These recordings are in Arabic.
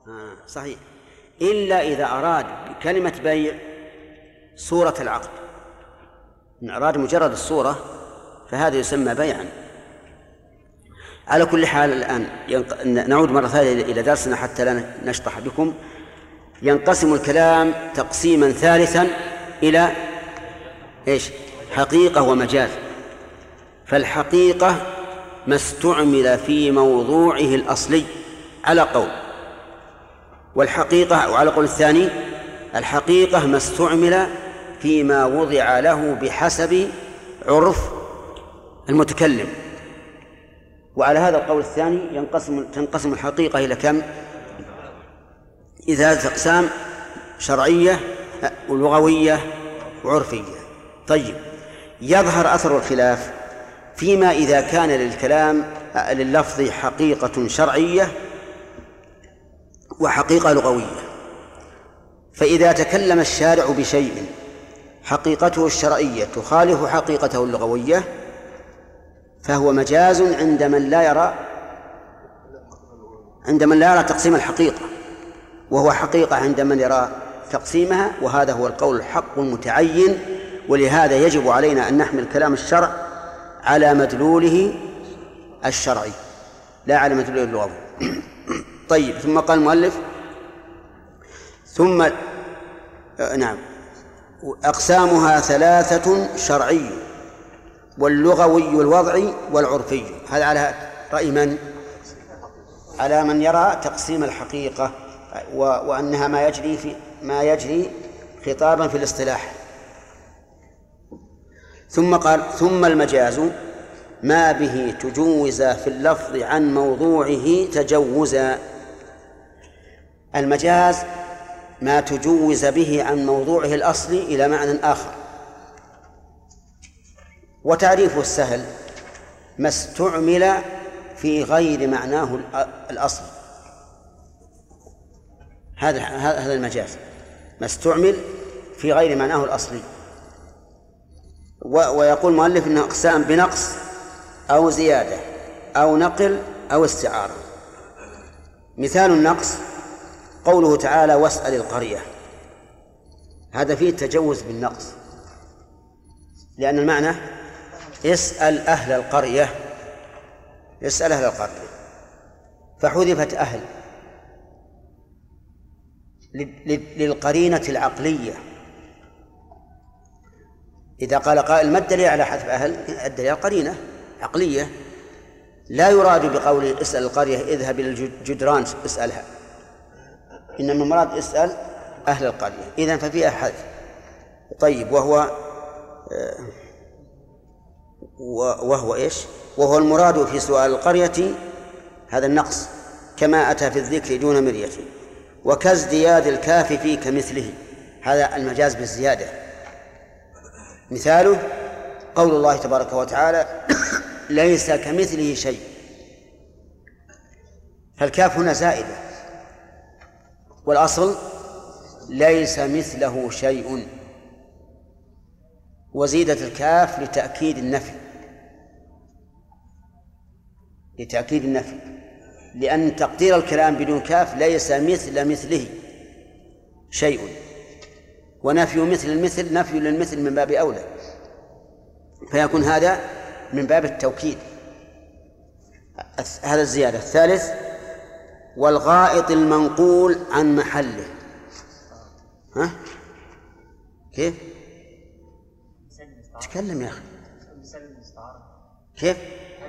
صحيح، إلا إذا أراد بكلمة بيع صورة العقد. إن أراد مجرد الصورة فهذا يسمى بيعا. على كل حال الآن نعود مرة ثانية إلى درسنا حتى لا نشطح بكم. ينقسم الكلام تقسيما ثالثا إلى حقيقة ومجاز. فالحقيقة ما استعمل في موضوعه الأصلي على قول، والحقيقة وعلى قول الثاني الحقيقة ما استعمل فيما وضع له بحسب عرف المتكلم. وعلى هذا القول الثاني تنقسم الحقيقة إلى كم؟ إذا أقسام شرعية ولغوية وعرفية. طيب، يظهر أثر الخلاف فيما إذا كان لللفظ حقيقة شرعية وحقيقة لغوية. فإذا تكلم الشارع بشيء حقيقته الشرعية تخالف حقيقته اللغوية فهو مجاز عند من لا يرى تقسيم الحقيقة، وهو حقيقة عند من يرى تقسيمها، وهذا هو القول الحق المتعين. ولهذا يجب علينا أن نحمل كلام الشرع على مدلوله الشرعي لا على مدلوله اللغوي. طيب، ثم قال المؤلف أقسامها ثلاثة: شرعي واللغوي والوضعي والعرفي. هذا على رأي من؟ على من يرى تقسيم الحقيقة وأنها ما يجري خطابا في الاصطلاح. ثم قال: ثم المجاز ما به تجوز في اللفظ عن موضوعه تجوزا. المجاز ما تجوز به عن موضوعه الأصلي إلى معنى آخر. وتعريفه السهل: ما استعمل في غير معناه الأصلي. هذا المجاز، ما استعمل في غير معناه الأصلي. ويقول المؤلف إنه أقسام بنقص أو زيادة أو نقل أو استعارة. مثال النقص قوله تعالى: واسأل القرية. هذا فيه التجوز بالنقص، لأن المعنى اسأل أهل القرية، اسأل أهل القرية، فحذفت أهل للقرينة العقلية. إذا قال قائل: ما الدليل على حذف أهل؟ الدليل قرينة عقلية، لا يراد بقوله اسأل القرية اذهب إلى الجدران اسألها، إنما المراد اسأل أهل القرية. إذن ففيها حذف. طيب، وهو المراد في سؤال القرية هذا النقص، كما أتى في الذكر دون مرية. وكازدياد الكاف في كمثله، هذا المجاز بالزيادة. مثاله قول الله تبارك وتعالى: ليس كمثله شيء. فالكاف هنا زائدة، والأصل ليس مثله شيء، وزيدت الكاف لتأكيد النفي، لأن تقدير الكلام بدون كاف ليس مثله شيء، ونفي مثل المثل نفي للمثل من باب أولى، فيكون هذا من باب التوكيد. هذا الزيادة. الثالث: والغائط المنقول عن محله. كيف؟ تكلم يا أخي. كيف؟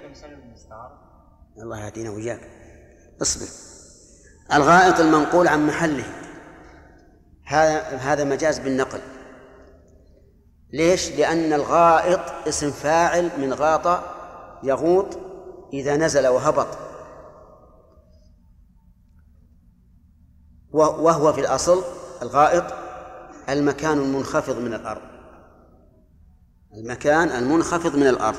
الله يهدينا وإياك. اصبر. الغائط المنقول عن محله هذا مجاز بالنقل. ليش؟ لأن الغائط اسم فاعل من غاط يغوط إذا نزل وهبط، وهو في الأصل الغائط المكان المنخفض من الأرض، المكان المنخفض من الأرض.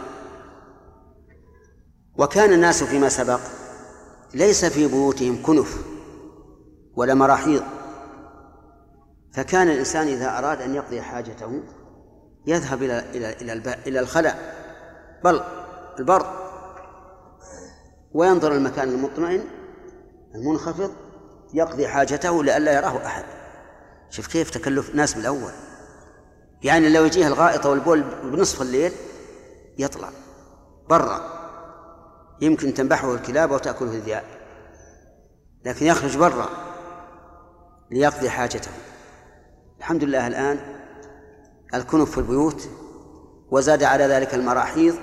وكان الناس فيما سبق ليس في بيوتهم كنف ولا مراحيض، فكان الإنسان إذا أراد أن يقضي حاجته يذهب إلى الخلاء بل البر، وينظر المكان المطمئن المنخفض يقضي حاجته لئلا يراه أحد. شوف كيف تكلف ناس بالأول. يعني لو يجيه الغائط والبول بنصف الليل يطلع برا، يمكن تنبحه الكلاب وتأكله الذئاب، لكن يخرج برا ليقضي حاجته. الحمد لله الآن الكنف في البيوت، وزاد على ذلك المراحيض،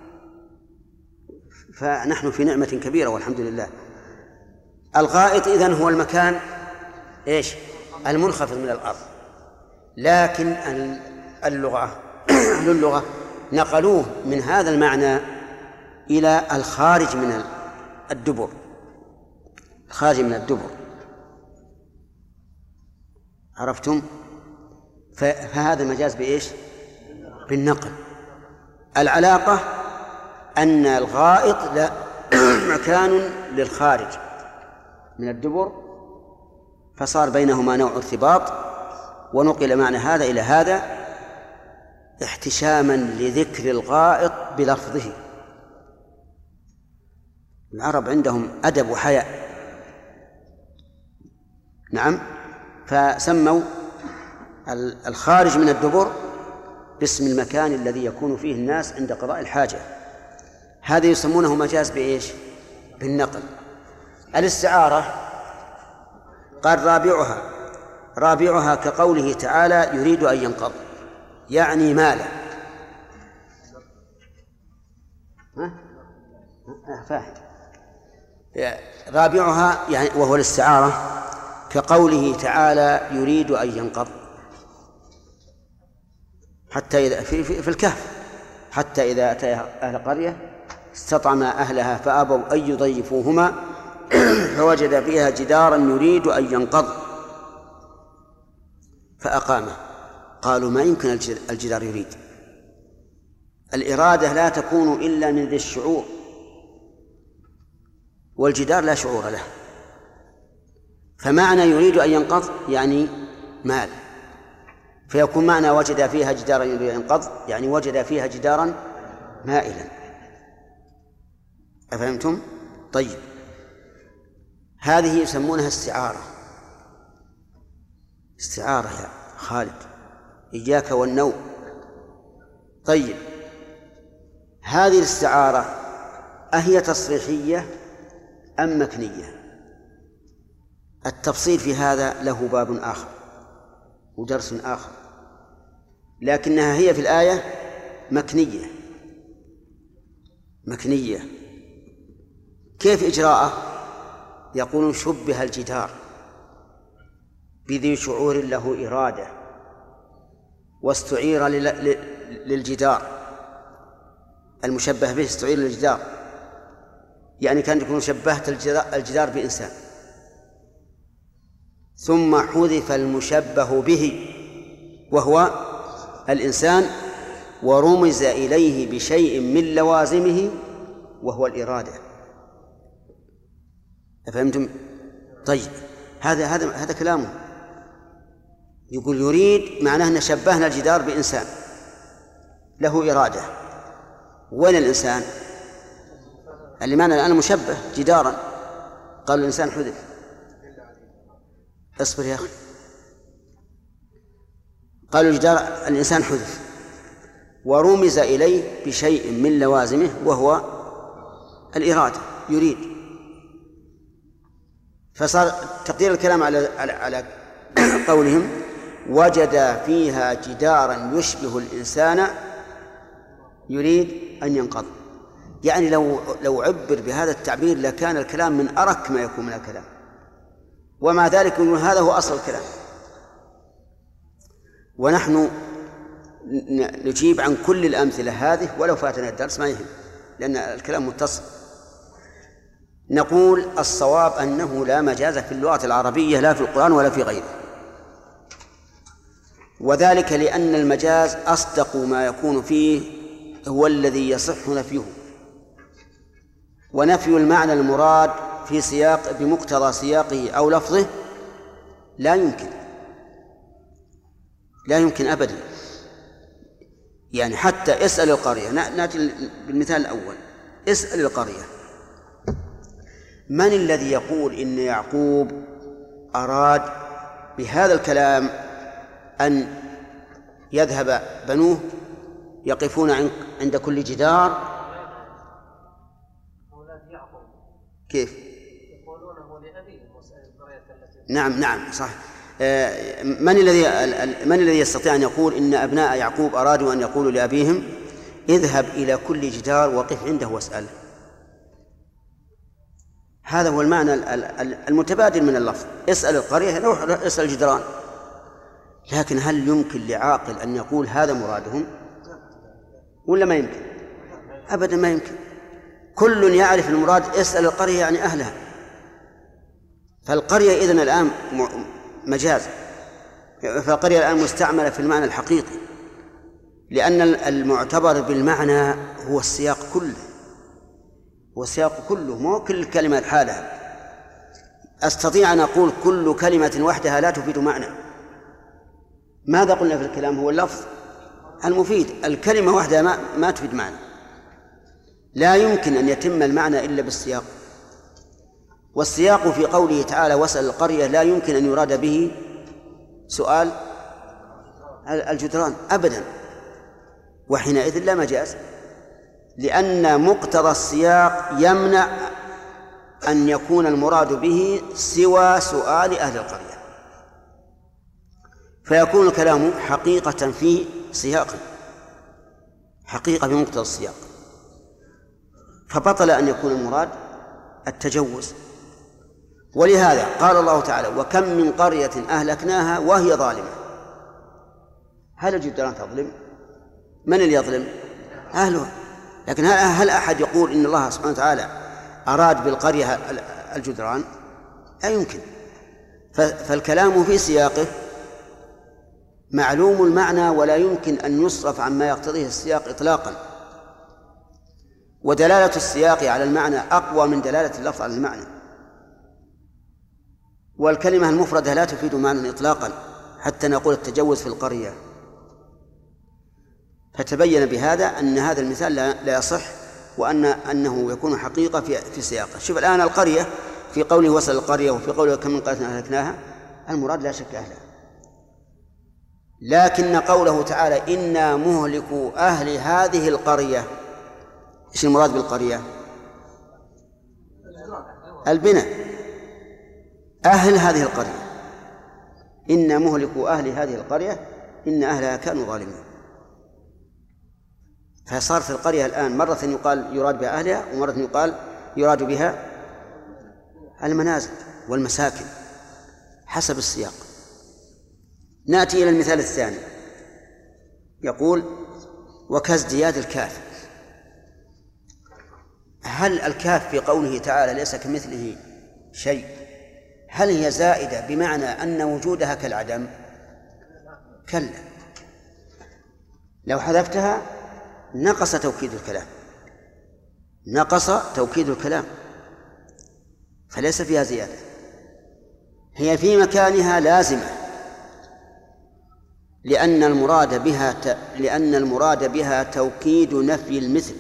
فنحن في نعمة كبيرة والحمد لله. الغائط إذن هو المكان إيش؟ المنخفض من الأرض. لكن اللغة نقلوه من هذا المعنى إلى الخارج من الدبر، الخارج من الدبر. عرفتم؟ فهذا مجاز بإيش؟ بالنقل. العلاقة أن الغائط لا مكان للخارج من الدبر، فصار بينهما نوع ارتباط، ونقل معنى هذا إلى هذا احتشاما لذكر الغائط بلفظه. العرب عندهم أدب وحياء، نعم، فسموا الخارج من الدبر باسم المكان الذي يكون فيه الناس عند قضاء الحاجة. هذا يسمونه مجاز بإيش؟ بالنقل. الاستعارة قال رابعها كقوله تعالى يريد أن ينقض، يعني مالا. فاهم. رابعها يعني وهو الاستعارة كقوله تعالى يريد أن ينقض، حتى إذا في الكهف، حتى إذا أتى أهل قرية استطعم أهلها فأبوا أن يضيفوهما فوجد فيها جدارا يريد أن ينقض فأقامه. قالوا ما يمكن الجدار يريد. الإرادة لا تكون إلا من ذي الشعور، والجدار لا شعور له. فمعنى يريد أن ينقض يعني مال، فيكون معنى وجد فيها جدارا يريد أن ينقض يعني وجد فيها جدارا مائلا. أفهمتم؟ طيب، هذه يسمونها استعارة. استعارة يا خالد، إياك والنوم. طيب، هذه الاستعارة أهي تصريحية أم مكنية؟ التفصيل في هذا له باب آخر ودرس آخر، لكنها هي في الآية مكنية. كيف إجراءه؟ يقولون شبه الجدار بذي شعور له إرادة، واستعير للجدار، المشبه به استعير للجدار، يعني كان يكون شبهت الجدار بإنسان، ثم حذف المشبه به وهو الإنسان، ورمز إليه بشيء من لوازمه وهو الإرادة. أفهمتم؟ طيب، هذا كلامه. يقول يريد معناه أن شبهنا الجدار بإنسان له إرادة. وين الإنسان؟ اللي معنى الآن مشبه جدارا، قال الإنسان حذف. اصبر يا أخي، قالوا الجدار الإنسان حذف، ورمز إليه بشيء من لوازمه وهو الإرادة يريد. فصار تقدير الكلام على قولهم وجد فيها جدارا يشبه الإنسان يريد أن ينقض. يعني لو عبر بهذا التعبير لكان الكلام من أرك ما يكون من الكلام، ومع ذلك هذا هو أصل الكلام. ونحن نجيب عن كل الأمثلة هذه ولو فاتنا الدرس ما يهم، لأن الكلام متصل. نقول الصواب أنه لا مجاز في اللغة العربية لا في القرآن ولا في غيره، وذلك لأن المجاز أصدق ما يكون فيه هو الذي يصح نفيه، ونفي المعنى المراد في سياق بمقتضى سياقه أو لفظه لا يمكن أبدا. يعني حتى اسأل القرية، نأتي بالمثال الأول، اسأل القرية من الذي يقول إن يعقوب أراد بهذا الكلام أن يذهب بنوه يقفون عند كل جدار. كيف؟ يقولونه لأبيهم واسأل القرية التي. نعم صح. من الذي يستطيع أن يقول إن أبناء يعقوب أرادوا أن يقولوا لأبيهم اذهب إلى كل جدار وقف عنده واسأله؟ هذا هو المعنى المتبادل من اللفظ، اسأل القرية روح اسأل الجدران. لكن هل يمكن لعاقل أن يقول هذا مرادهم ولا ما يمكن؟ أبدا ما يمكن. كل يعرف المراد اسأل القرية يعني أهلها. فالقرية إذن الآن مجاز، فالقرية الآن مستعملة في المعنى الحقيقي، لأن المعتبر بالمعنى هو السياق كله، والسياق كله مو كل كلمة حالها. أستطيع أن أقول كل كلمة وحدها لا تفيد معنى. ماذا قلنا في الكلام؟ هو اللفظ المفيد. الكلمة وحدها ما تفيد معنى. لا يمكن أن يتم المعنى إلا بالسياق. والسياق في قوله تعالى واسأل القرية لا يمكن أن يراد به سؤال الجدران أبدا، وحينئذ لا مجاز، لأن مقتضى السياق يمنع أن يكون المراد به سوى سؤال أهل القرية، فيكون الكلام حقيقة في سياق، حقيقة بمقتضى السياق، فبطل أن يكون المراد التجوز. ولهذا قال الله تعالى وكم من قرية أهلكناها وهي ظالمة. هل الجدران تظلم؟ من اللي يظلم؟ أهلها. لكن هل أحد يقول إن الله سبحانه وتعالى أراد بالقرية الجدران؟ لا يمكن. فالكلام في سياقه معلوم المعنى ولا يمكن أن يصرف عما يقتضيه السياق إطلاقا. ودلالة السياق على المعنى أقوى من دلالة اللفظ على المعنى. والكلمة المفردة لا تفيد معنى إطلاقا حتى نقول التجوز في القرية. فتبين بهذا أن هذا المثال لا يصح، وأنه يكون حقيقة في سياقه. شوف الآن القرية في قوله وصل القرية وفي قوله كم من قرية أهلكناها، المراد لا شك أهلها. لكن قوله تعالى إنا مهلكوا أهل هذه القرية، إيش المراد بالقرية؟ البناء، أهل هذه القرية. إنا مهلكوا أهل هذه القرية إن أهلها كانوا ظالمين. فصار في القرية الآن مرة يقال يراد بها أهلها، ومرة يقال يراد بها المنازل والمساكن حسب السياق. نأتي إلى المثال الثاني، يقول وكازدياد الكاف. هل الكاف في قوله تعالى ليس كمثله شيء هل هي زائدة بمعنى أن وجودها كالعدم؟ كلا، لو حذفتها نقص توكيد الكلام، نقص توكيد الكلام، فليس فيها زيادة، هي في مكانها لازمة، لأن المراد بها توكيد نفي المثل.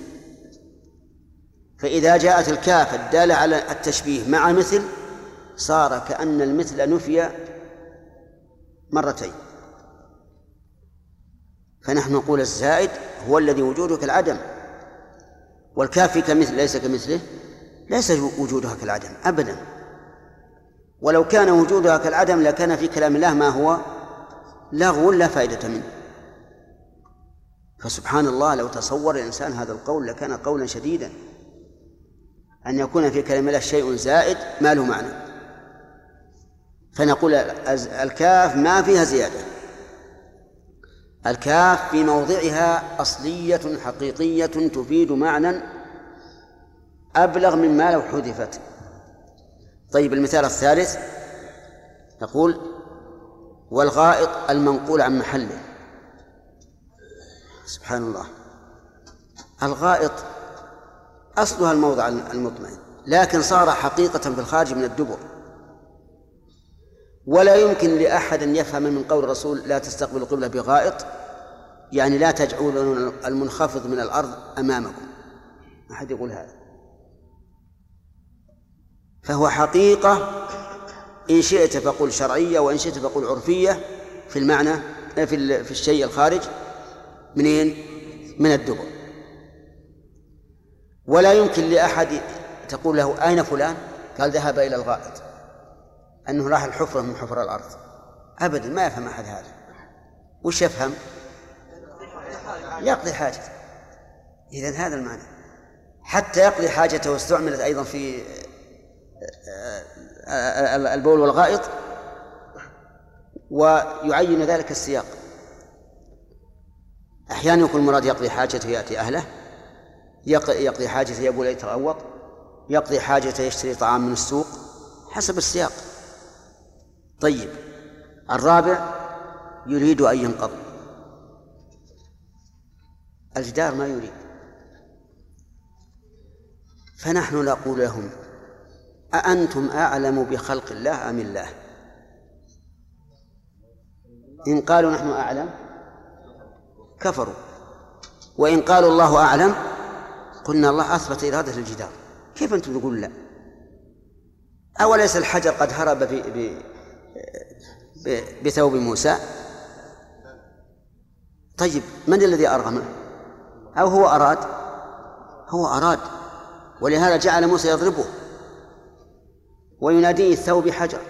فإذا جاءت الكاف الدالة على التشبيه مع مثل صار كأن المثل نفي مرتين. فنحن نقول الزائد هو الذي وجوده كالعدم، والكاف كمثل ليس كمثله، ليس وجودها كالعدم أبدا. ولو كان وجودها كالعدم لكان في كلام الله ما هو لغو لا فائدة منه. فسبحان الله لو تصور الإنسان هذا القول لكان قولا شديدا، أن يكون في كلام الله شيء زائد ما له معنى. فنقول الكاف ما فيها زيادة، الكاف في موضعها أصلية حقيقية تفيد معنى أبلغ مما لو حذفت. طيب المثال الثالث نقول والغائط المنقول عن محله. سبحان الله، الغائط أصلها الموضع المطمئن، لكن صار حقيقة في الخارج من الدبر. ولا يمكن لأحد أن يفهم من قول الرسول لا تستقبلوا القبلة بغائط يعني لا تجعلوا المنخفض من الأرض أمامكم، ما أحد يقول هذا. فهو حقيقة إن شئت فقل شرعية وإن شئت فقل عرفية في المعنى في الشيء الخارج منين؟ من الدبر. ولا يمكن لأحد تقول له أين فلان؟ قال ذهب إلى الغائط، أنه راح الحفرة من حفر الأرض، أبدا ما يفهم أحد هذا. وش يفهم؟ يقضي حاجته. إذن هذا المعنى. حتى يقضي حاجته واستعملت أيضا في البول والغائط، ويعين ذلك السياق. أحيانا يكون المراد يقضي حاجته يأتي أهله، يقضي حاجته يبول يتغوط، يقضي حاجته يشتري طعام من السوق، حسب السياق. طيب، الرابع يريد أن ينقض. الجدار ما يريد، فنحن نقول لهم أأنتم أعلم بخلق الله أم الله؟ إن قالوا نحن أعلم كفروا، وإن قالوا الله أعلم قلنا الله أثبت إرادة الجدار. كيف أنتم تقول لا؟ أوليس الحجر قد هرب بثوب موسى؟ طيب، من الذي أرغمه؟ أو هو أراد؟ هو أراد، ولهذا جعل موسى يضربه ويناديه الثوب حجر.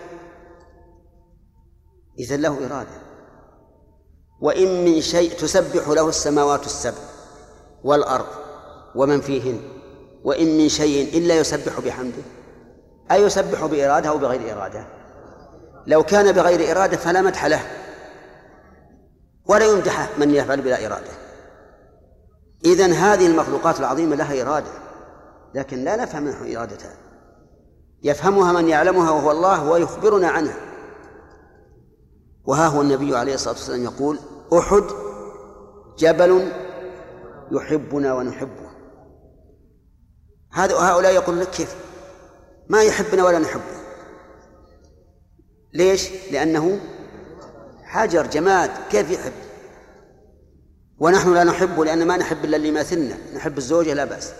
إذن له إرادة. وإن من شيء تسبح له السماوات السبع والأرض ومن فيهن وإن من شيء إلا يسبح بحمده. أي يسبح بإرادة أو بغير إرادة؟ لو كان بغير إرادة فلا مدح له ولا يمدح من يفعل بلا إرادة. إذن هذه المخلوقات العظيمة لها إرادة، لكن لا نفهم منه إرادتها، يفهمها من يعلمها وهو الله ويخبرنا عنها. وها هو النبي عليه الصلاة والسلام يقول: أحد جبل يحبنا ونحبه. هؤلاء يقول لك كيف ما يحبنا ولا نحبه؟ ليش؟ لأنه حجر جماد، كيف يحب؟ ونحن لا نحبه لأن ما نحب إلا اللي يماثلنا، نحب الزوجة لا بأس.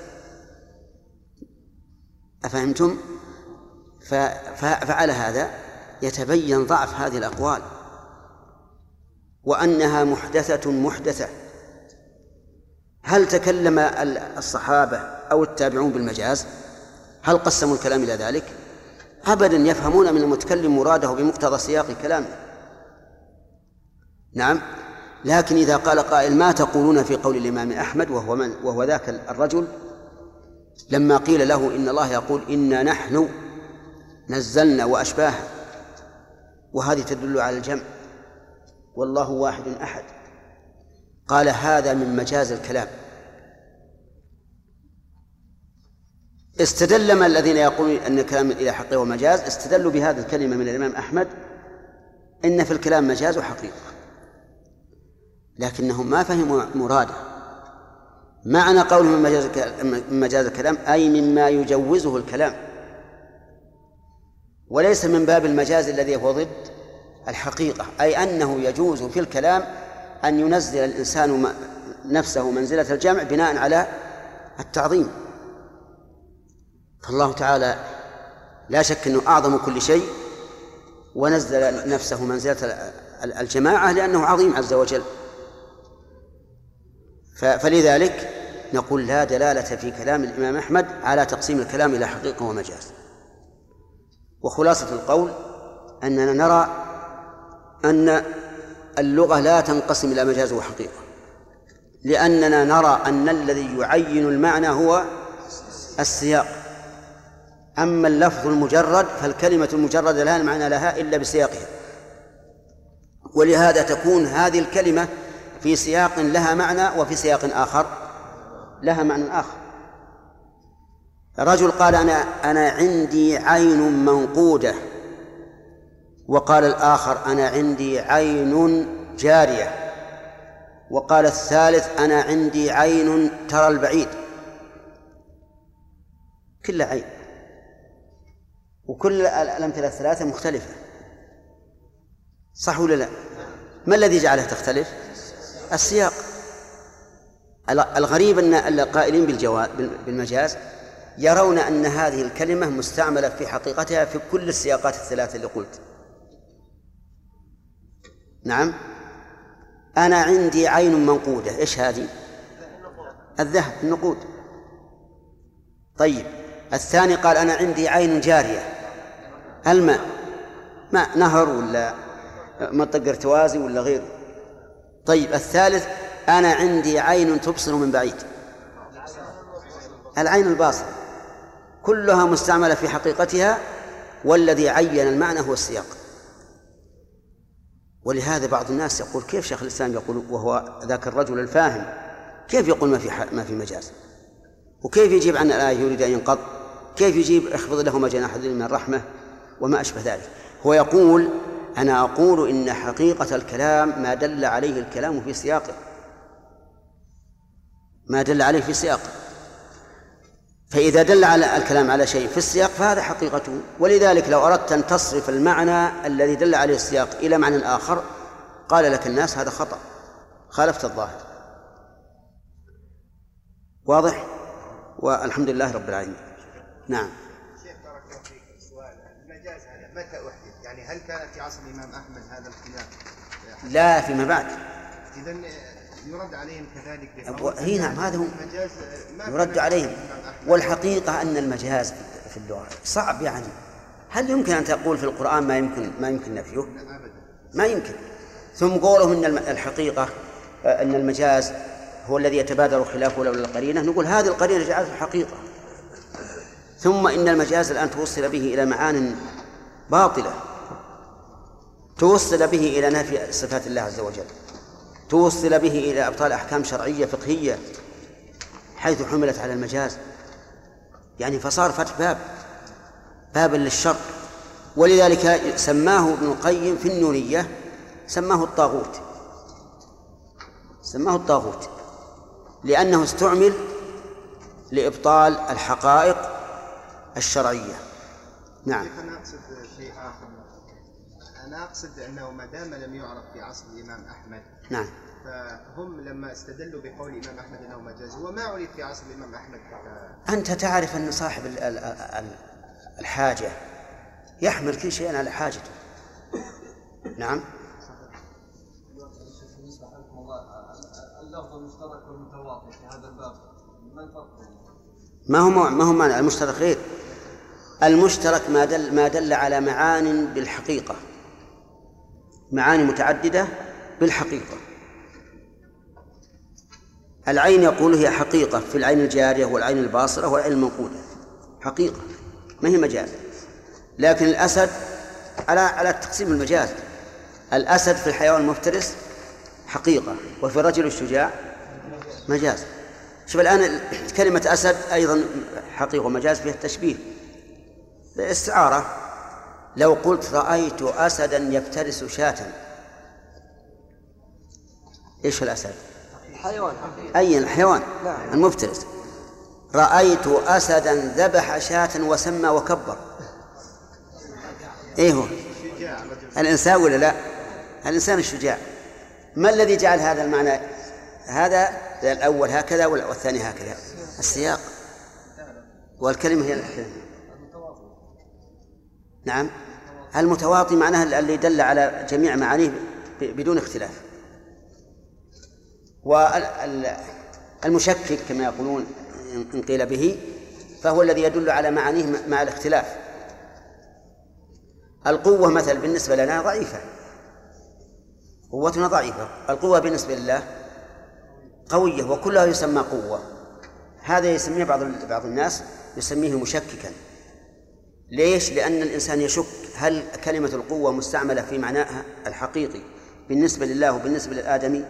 أفهمتم؟ فعلى هذا يتبين ضعف هذه الأقوال وأنها محدثة. هل تكلم الصحابة أو التابعون بالمجاز؟ هل قسموا الكلام إلى ذلك؟ أبدا، يفهمون من المتكلم مراده بمقتضى سياق كلامه. نعم، لكن إذا قال قائل: ما تقولون في قول الإمام أحمد وهو ذاك الرجل لما قيل له إن الله يقول إنا نحن نزلنا وأشباها، وهذه تدل على الجمع والله واحد أحد. قال: هذا من مجاز الكلام. استدل من الذين يقولون أن الكلام إلى حقه ومجاز، استدلوا بهذه الكلمة من الإمام أحمد إن في الكلام مجاز وحقيقة، لكنهم ما فهموا مراده. معنى قوله من مجاز الكلام أي مما يجوزه الكلام، وليس من باب المجاز الذي هو ضد الحقيقة، أي أنه يجوز في الكلام أن ينزل الإنسان نفسه منزلة الجمع بناء على التعظيم. فالله تعالى لا شك أنه أعظم كل شيء، ونزل نفسه منزلة الجماعة لأنه عظيم عز وجل. فلذلك نقول لا دلالة في كلام الإمام أحمد على تقسيم الكلام إلى حقيقة ومجاز. وخلاصة القول أننا نرى أن اللغة لا تنقسم إلى مجاز وحقيقة، لأننا نرى أن الذي يعين المعنى هو السياق. أما اللفظ المجرد فالكلمة المجردة لا معنى لها إلا بسياقها، ولهذا تكون هذه الكلمة في سياق لها معنى وفي سياق آخر لها معنى آخر. رجل قال: أنا عندي عين منقودة، وقال الآخر: أنا عندي عين جارية، وقال الثالث: أنا عندي عين ترى البعيد. كل عين، وكل الأمثلة الثلاثة مختلفة، صح ولا لا؟ ما الذي جعلها تختلف؟ السياق. الغريب أن القائلين بالمجاز يرون أن هذه الكلمة مستعملة في حقيقتها في كل السياقات الثلاثة اللي قلت. نعم. أنا عندي عين منقودة، إيش هذه؟ الذهب، النقود. طيب الثاني قال أنا عندي عين جارية، الماء، ماء نهر ولا مطق ارتوازي ولا غيره. طيب الثالث أنا عندي عين تبصر من بعيد، العين الباصرة، كلها مستعملة في حقيقتها، والذي عين المعنى هو السياق. ولهذا بعض الناس يقول كيف شيخ الإسلام يقول وهو ذاك الرجل الفاهم كيف يقول ما في مجاز؟ وكيف يجيب عن الآية يريد أن ينقض؟ كيف يجيب اخفض لهما جناح الذل من الرحمة وما أشبه ذلك؟ هو يقول أنا أقول إن حقيقة الكلام ما دل عليه الكلام في سياقه، ما دل عليه في سياقه، فإذا دل على الكلام على شيء في السياق فهذا حقيقته. ولذلك لو أردت أن تصرف المعنى الذي دل عليه السياق إلى معنى آخر قال لك الناس هذا خطأ، خالفت الظاهر. واضح؟ والحمد لله رب العالمين. نعم. شيخ بارك الله فيك، السؤال المجاز هذا متى أحدث؟ يعني هل كان في عصر الإمام أحمد هذا الخلاف؟ لا، فيما بعد. إذن يرد عليهم كذلك. هي نعم، هذا هو يرد عليهم. والحقيقة أن المجاز في اللغة صعب، يعني هل يمكن أن تقول في القرآن ما يمكن نفيه؟ ما يمكن. ثم قولهم أن الحقيقة أن المجاز هو الذي يتبادر خلافه لولا القرينة، نقول هذه القرينة جعلته حقيقة. ثم إن المجاز الآن توصل به إلى معان باطلة، توصل به إلى نفي صفات الله عز وجل، توصل به إلى أبطال أحكام شرعية فقهية حيث حملت على المجاز، يعني فصار فتح بابا للشر. ولذلك سماه ابن القيم في النونية سماه الطاغوت، سماه الطاغوت لأنه استعمل لإبطال الحقائق الشرعية. نعم. أنا أقصد شيء آخر، أنا أقصد أنه ما دام لم يعرف في عصر الإمام أحمد، نعم، فهم لما استدلوا بقول الإمام أحمد أنه مجاز وما عرف في عصر الإمام أحمد. أنت تعرف أن صاحب الحاجة يحمل كل شيء على حاجته. نعم. اللفظ المشترك والمتواطئ في هذا الباب ما الفرق؟ ما هو معنى المشترك غير المشترك ما دل على معان بالحقيقة، معاني متعددة بالحقيقة. العين يقول هي حقيقة في العين الجارية والعين الباصرة والعين المنقودة، حقيقة ما هي مجاز. لكن الأسد على تقسيم المجاز، الأسد في الحيوان المفترس حقيقة، وفي الرجل الشجاع مجاز. شوف الآن كلمة أسد أيضا حقيقة ومجاز فيها التشبيه، استعارة. لو قلت رأيت أسدا يفترس شاة، إيش الأسد؟ حيوان. أي الحيوان المفترس. رأيت أسدا ذبح شاة وسمى وكبر، إيه هو؟ الإنسان ولا لا؟ الإنسان الشجاع. ما الذي جعل هذا المعنى هذا الأول هكذا والثاني هكذا؟ السياق، والكلمة هي الكلمة. نعم، المتواطي معناها اللي دل على جميع معانيه بدون اختلاف. والمشكك كما يقولون إن قيل به فهو الذي يدل على معانيه مع الاختلاف. القوة مثل بالنسبة لنا ضعيفة، قوتنا ضعيفة، القوة بالنسبة لله قوية، وكلها يسمى قوة. هذا يسميه بعض الناس يسميه مشككا. ليش؟ لأن الإنسان يشك هل كلمة القوة مستعملة في معناها الحقيقي بالنسبة لله وبالنسبة للآدمي،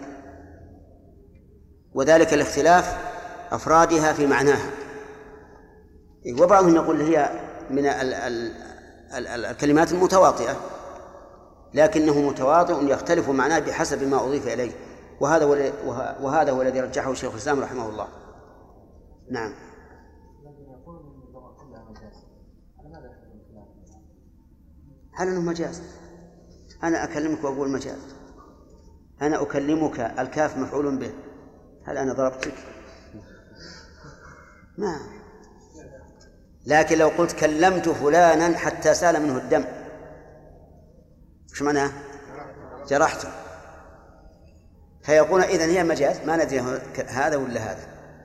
وذلك الاختلاف أفرادها في معناها. وبعضهم يقول هي من الكلمات المتواطئة، لكنه متواطئ يختلف معناه بحسب ما أضيف إليه، وهذا هو الذي رجحه شيخ الإسلام رحمه الله. نعم. هل أنه مجاز؟ أنا أكلمك وأقول مجاز، أنا أكلمك الكاف مفعول به، هل أنا ضربتك؟ ما لكن لو قلت كلمت فلانا حتى سال منه الدم، وش معناه؟ جرحته. فيقول إذن هي مجاز، ما ندري هذا ولا هذا.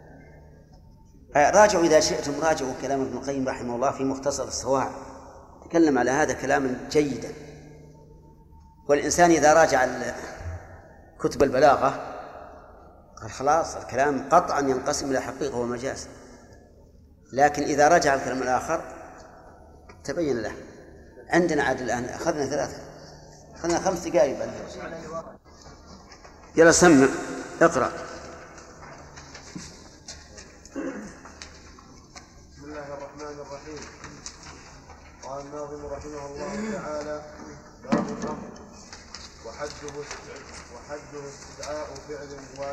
راجعوا إذا شئتم، راجعوا كلام ابن القيم رحمه الله في مختصر الصواعق، تكلم على هذا كلاما جيدا. والإنسان إذا راجع كتب البلاغة قال خلاص الكلام قطعا ينقسم إلى حقيقة ومجاز، لكن إذا رجع الكلام الآخر تبين له. عندنا عاد الآن أخذنا 5 دقائق بعد. يلا سمع اقرأ. بسم الله الرحمن الرحيم. قال الناظم رحمه الله تعالى: باب الأمر وحده استدعاء فعل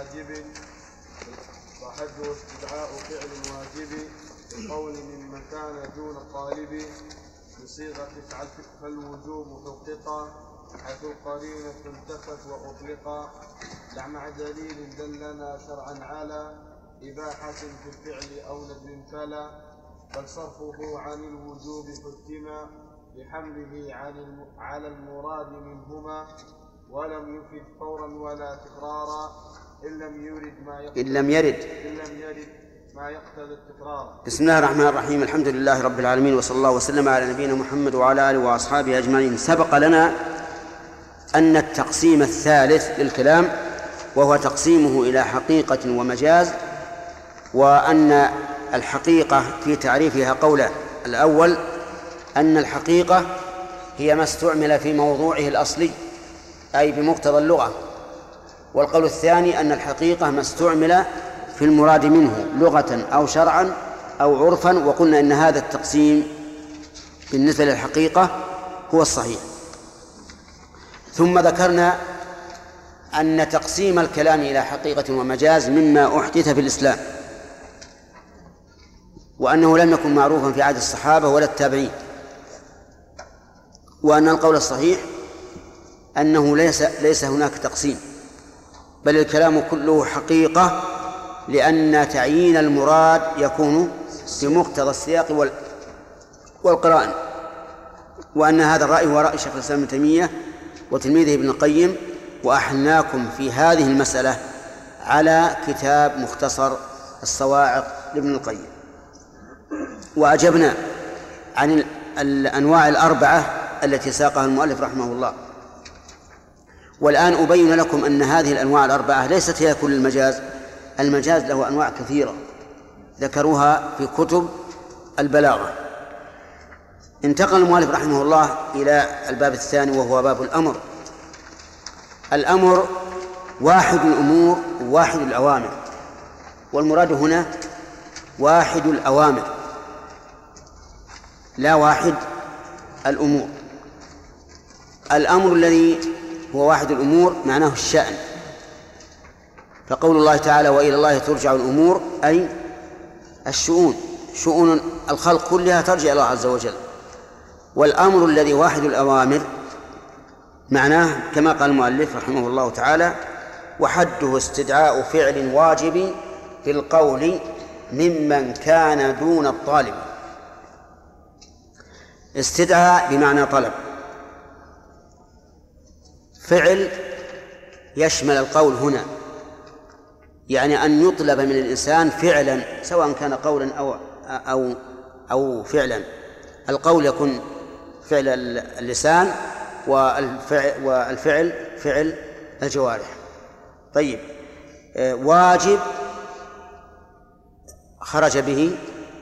واجب بقول ممن كان دون الطالب بصيغة افعل فالوجوب حققا حيث القرينة انتفت وأطلقا لا مع دليل دلنا شرعا على إباحة في الفعل أو ندب فلا بل صرفه عن الوجوب حكما بحمله على المراد منهما ولم يفد فورا ولا تكرارا إن لم يرد ما يقتضي التكرار. بسم الله الرحمن الرحيم. الحمد لله رب العالمين، وصلى الله وسلم على نبينا محمد وعلى آله وأصحابه أجمعين. سبق لنا أن التقسيم الثالث للكلام وهو تقسيمه إلى حقيقة ومجاز، وأن الحقيقة في تعريفها قولان: الأول أن الحقيقة هي ما استعمل في موضوعه الأصلي أي بمقتضى اللغة، والقول الثاني أن الحقيقة ما استعمل في المراد منه لغة أو شرعا أو عرفا. وقلنا إن هذا التقسيم بالنسبة للحقيقة هو الصحيح. ثم ذكرنا أن تقسيم الكلام إلى حقيقة ومجاز مما أحدث في الإسلام، وأنه لم يكن معروفا في عهد الصحابة ولا التابعين، وأن القول الصحيح أنه ليس هناك تقسيم، بل الكلام كله حقيقة، لأن تعيين المراد يكون بمقتضى السياق والقرائن. وأن هذا الرأي هو رأي شيخ الإسلام ابن تيمية وتلميذه ابن القيم، وأحلناكم في هذه المسألة على كتاب مختصر الصواعق لابن القيم، وأجبنا عن الأنواع الأربعة التي ساقها المؤلف رحمه الله. والآن أبين لكم أن هذه الأنواع الأربعة ليست هي كل المجاز. المجاز له أنواع كثيرة ذكروها في كتب البلاغة. انتقل المؤلف رحمه الله إلى الباب الثاني وهو باب الأمر. الأمر واحد الأمور وواحد الأوامر، والمراد هنا واحد الأوامر لا واحد الأمور. الأمر الذي هو واحد الأمور معناه الشأن، فقول الله تعالى: وإلى الله ترجع الأمور، أي الشؤون، شؤون الخلق كلها ترجع إلى الله عز وجل. والأمر الذي واحد الأوامر معناه كما قال المؤلف رحمه الله تعالى: وحده استدعاء فعل واجب في القول ممن كان دون الطالب. استدعاء بمعنى طلب، فعل يشمل القول هنا، يعني أن يطلب من الإنسان فعلا سواء كان قولا أو فعلا. القول يكون فعل اللسان، والفعل فعل الجوارح. طيب، واجب خرج به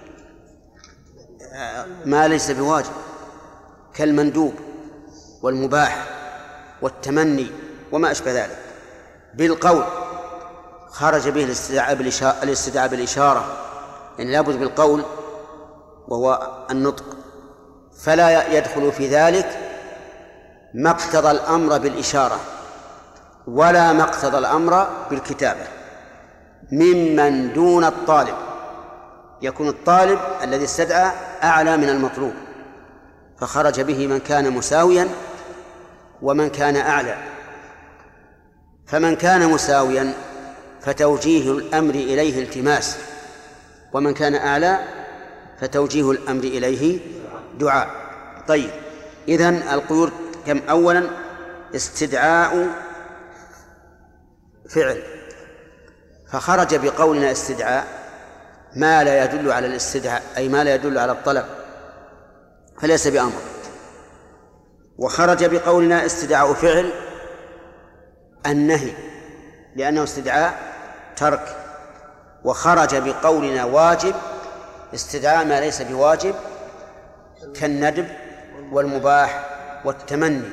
ما ليس بواجب كالمندوب والمباح والتمني وما أشبه ذلك. بالقول خرج به الاستدعاء بالإشارة، يعني لابد بالقول وهو النطق، فلا يدخل في ذلك ما اقتضى الأمر بالإشارة ولا ما اقتضى الأمر بالكتابة. ممن دون الطالب، يكون الطالب الذي استدعى أعلى من المطلوب، فخرج به من كان مساويا ومن كان أعلى. فمن كان مساويا فتوجيه الأمر إليه التماس، ومن كان أعلى فتوجيه الأمر إليه دعاء. طيب، إذن القيود كم؟ أولا استدعاء فعل، فخرج بقولنا استدعاء ما لا يدل على الاستدعاء، أي ما لا يدل على الطلب، فليس بأمر. وخرج بقولنا استدعاء فعل النهي لأنه استدعاء ترك. وخرج بقولنا واجب استدعاء ما ليس بواجب كالندب والمباح والتمني.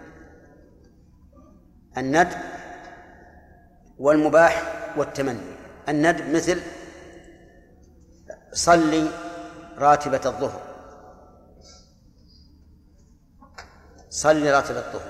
الندب والمباح والتمني. الندب مثل صلي راتبة الظهر، صلي راتبة الظهر،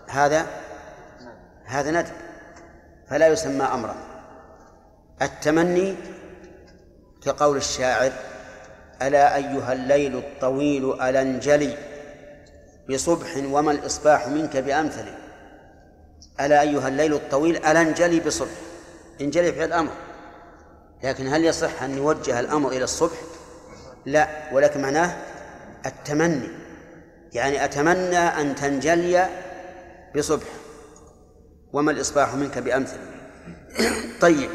هذا ندب فلا يسمى أمرا. التمني كقول الشاعر: ألا أيها الليل الطويل ألا انجلي بصبح وما الإصباح منك بأمثل. ألا أيها الليل الطويل ألا انجلي بصبح، انجلي في الأمر، لكن هل يصح أن يوجه الأمر إلى الصبح؟ لا، ولكن معناه التمني، يعني أتمنى أن تنجلي بصبح وما الإصباح منك بأمثل. طيب،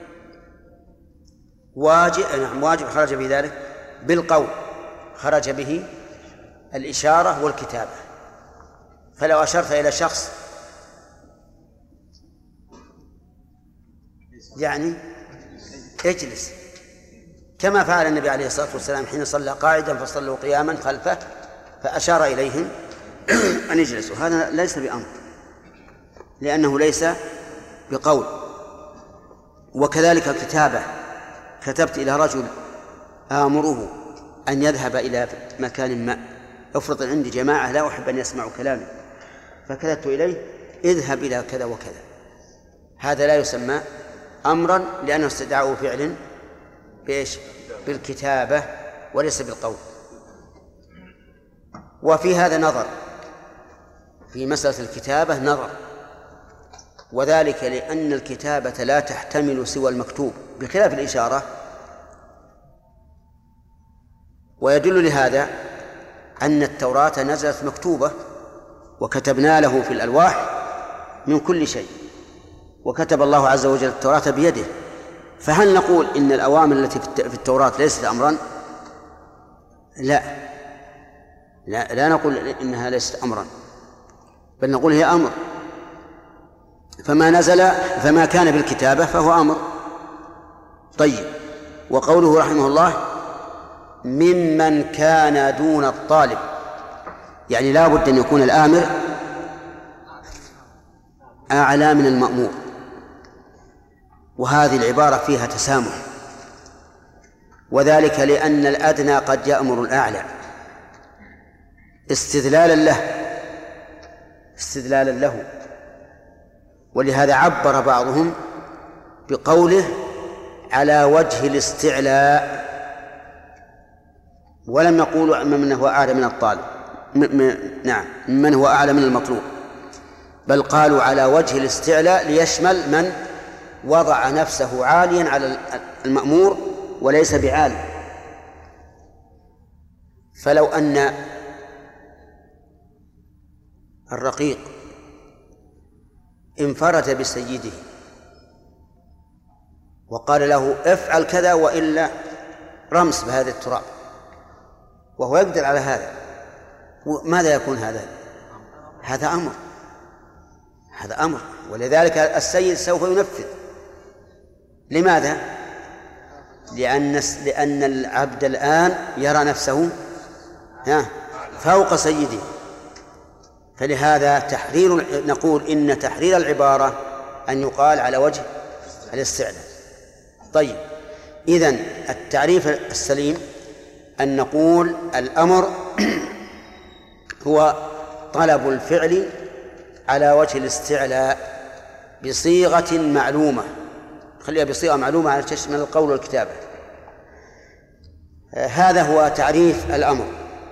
واجب خرج في ذلك بالقول، خرج به الإشارة والكتابة. فلو أشرت إلى شخص يعني اجلس، كما فعل النبي عليه الصلاة والسلام حين صلى قاعدا فصلوا قياما خلفه فأشار إليهم أن يجلسوا، هذا ليس بأمر لأنه ليس بقول. وكذلك الكتابة، كتبت إلى رجل آمره أن يذهب إلى مكان ما، افرض عندي جماعة لا أحب أن يسمعوا كلامي فكتبت إليه اذهب إلى كذا وكذا، هذا لا يسمى أمرا لأنه استدعاء فعل بإيش؟ بالكتابة وليس بالقول. وفي هذا نظر، في مسألة الكتابة نظر، وذلك لأن الكتابة لا تحتمل سوى المكتوب بخلاف الإشارة. ويدل لهذا أن التوراة نزلت مكتوبة وكتبنا له في الألواح من كل شيء، وكتب الله عز وجل التوراة بيده. فهل نقول إن الأوامر التي في التوراة ليست أمرا؟ لا نقول إنها ليست أمرا، بل نقول هي أمر. فما كان بالكتابة فهو أمر. طيب، وقوله رحمه الله ممن كان دون الطالب، يعني لا بد أن يكون الآمر أعلى من المأمور، وهذه العبارة فيها تسامح، وذلك لأن الأدنى قد يأمر الأعلى استدلالا له. ولهذا عبر بعضهم بقوله على وجه الاستعلاء، ولم يقولوا من هو أعلى من الطالب، من هو أعلى من المطلوب، بل قالوا على وجه الاستعلاء ليشمل من وضع نفسه عاليا على المأمور وليس بعالي. فلو أن الرقيق انفرد بسيده وقال له افعل كذا وإلا رمس بهذا التراب، وهو يقدر على هذا، ماذا يكون هذا؟ هذا أمر، ولذلك السيد سوف ينفذ. لماذا؟ لأن العبد الآن يرى نفسه فوق سيده، فلهذا نقول إن تحرير العبارة أن يقال على وجه الاستعلاء. طيب، إذن التعريف السليم أن نقول الأمر هو طلب الفعل على وجه الاستعلاء بصيغة معلومة، خليها بصيغة معلومة على تشمل القول والكتابة. هذا هو تعريف الأمر.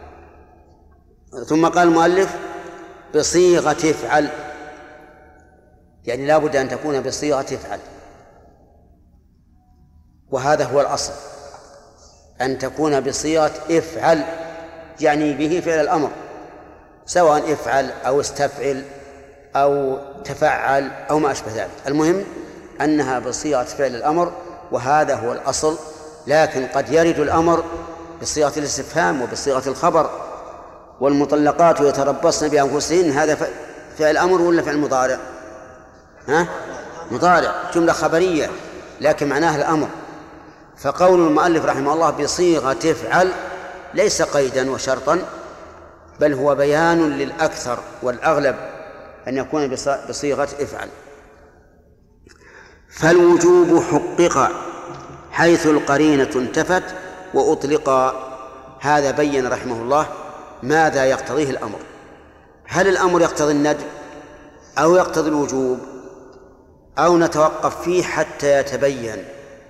ثم قال المؤلف بصيغة افعل، يعني لا بد أن تكون بصيغة افعل، وهذا هو الأصل أن تكون بصيغة افعل، يعني به فعل الأمر، سواء افعل أو استفعل أو تفعل أو ما أشبه ذلك، المهم أنها بصيغة فعل الأمر، وهذا هو الأصل. لكن قد يرد الأمر بصيغة الاستفهام وبصيغة الخبر. والمطلقات يتربصن بأنفسهن، هذا فعل أمر ولا فعل مضارع؟ مضارع، جملة خبرية لكن معناها الأمر. فقول المؤلف رحمه الله بصيغة افعل ليس قيدا وشرطا، بل هو بيان للأكثر والأغلب أن يكون بصيغة افعل. فالوجوب حقق حيث القرينة انتفت وأطلق. هذا بين رحمه الله ماذا يقتضيه الأمر، هل الأمر يقتضي الندب أو يقتضي الوجوب أو نتوقف فيه حتى يتبين.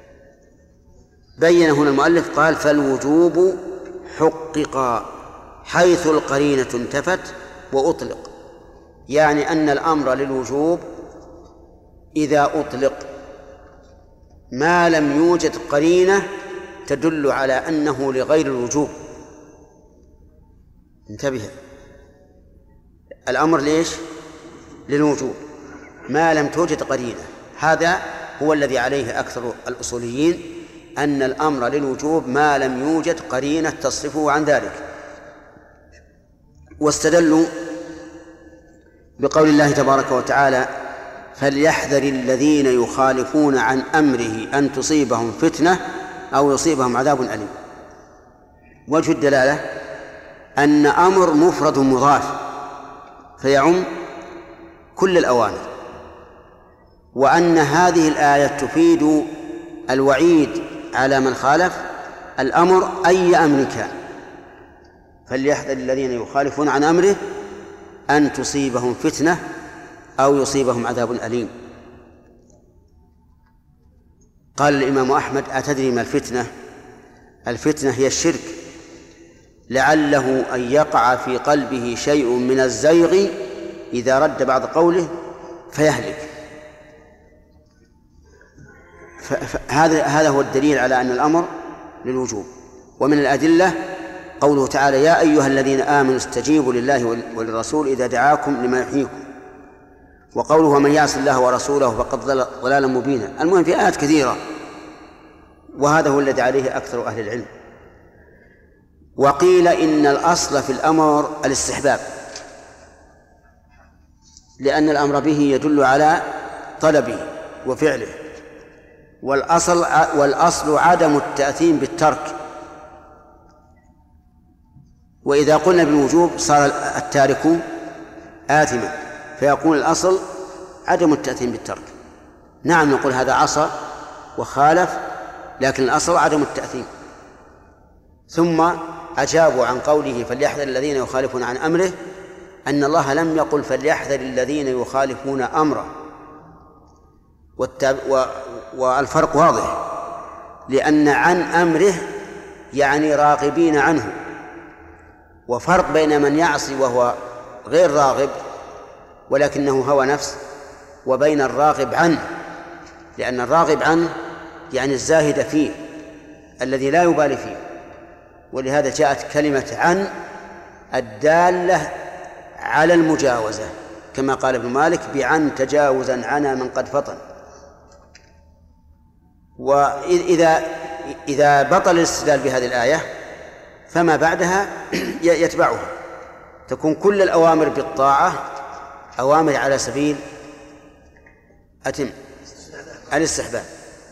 بين هنا المؤلف قال فالوجوب حقق حيث القرينة انتفت وأطلق، يعني أن الأمر للوجوب إذا أطلق ما لم يوجد قرينة تدل على أنه لغير الوجوب. انتبه، الأمر ليش؟ للوجوب ما لم توجد قرينة. هذا هو الذي عليه أكثر الأصوليين، أن الأمر للوجوب ما لم يوجد قرينة تصرفه عن ذلك. واستدلوا بقول الله تبارك وتعالى فليحذر الذين يخالفون عن أمره أن تصيبهم فتنة أو يصيبهم عذاب أليم. وجه الدلالة أن أمر مفرد مضاف فيعم كل الأوامر، وأن هذه الآية تفيد الوعيد على من خالف الأمر أي أمر كان. فليحذر الذين يخالفون عن أمره أن تصيبهم فتنة أو يصيبهم عذاب أليم. قال الإمام أحمد أتدري ما الفتنة؟ الفتنة هي الشرك، لعله أن يقع في قلبه شيء من الزيغ إذا رد بعض قوله فيهلك. هذا هو الدليل على أن الأمر للوجوب. ومن الأدلة قوله تعالى يا أيها الذين آمنوا استجيبوا لله وللرسول إذا دعاكم لما يحييكم، وقوله ومن يعص الله ورسوله فقد ضل ضلالا مبينا. المهم في آيات كثيرة، وهذا هو الذي عليه أكثر أهل العلم. وقيل إن الأصل في الأمر الاستحباب، لأن الأمر به يدل على طلبه وفعله، والأصل عدم التأثيم بالترك. وإذا قلنا بالوجوب صار التارك آثما، فيكون الأصل عدم التأثيم بالترك. نعم نقول هذا عصى وخالف، لكن الأصل عدم التأثيم. ثم أجابوا عن قوله فليحذر الذين يخالفون عن أمره أن الله لم يقل فليحذر الذين يخالفون أمره، والفرق واضح، لأن عن أمره يعني راغبين عنه، وفرق بين من يعصي وهو غير راغب ولكنه هوى نفس وبين الراغب عنه، لأن الراغب عنه يعني الزاهد فيه الذي لا يبالي فيه. ولهذا جاءت كلمة عن الدالة على المجاوزة، كما قال ابن مالك بعن تجاوزا عنا من قد فطن. وإذا بطل الاستدلال بهذه الآية فما بعدها يتبعها، تكون كل الأوامر بالطاعة أوامر على سبيل الاستحباب.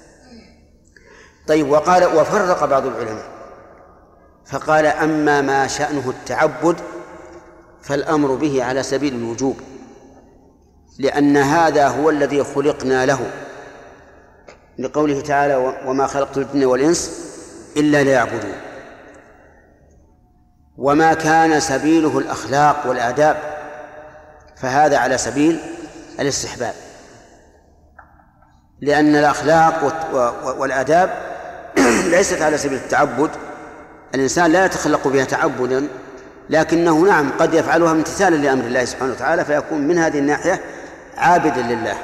طيب، وفرق بعض العلماء فقال أما ما شأنه التعبد فالأمر به على سبيل الوجوب، لأن هذا هو الذي خلقنا له، لقوله تعالى وما خلقت الجن والإنس إلا ليعبدون. وما كان سبيله الأخلاق والآداب فهذا على سبيل الاستحباب، لأن الأخلاق والآداب ليست على سبيل التعبد، الإنسان لا يتخلق بها تعبدا، لكنه نعم قد يفعلها امتثالا لأمر الله سبحانه وتعالى، فيكون من هذه الناحية عابدا لله.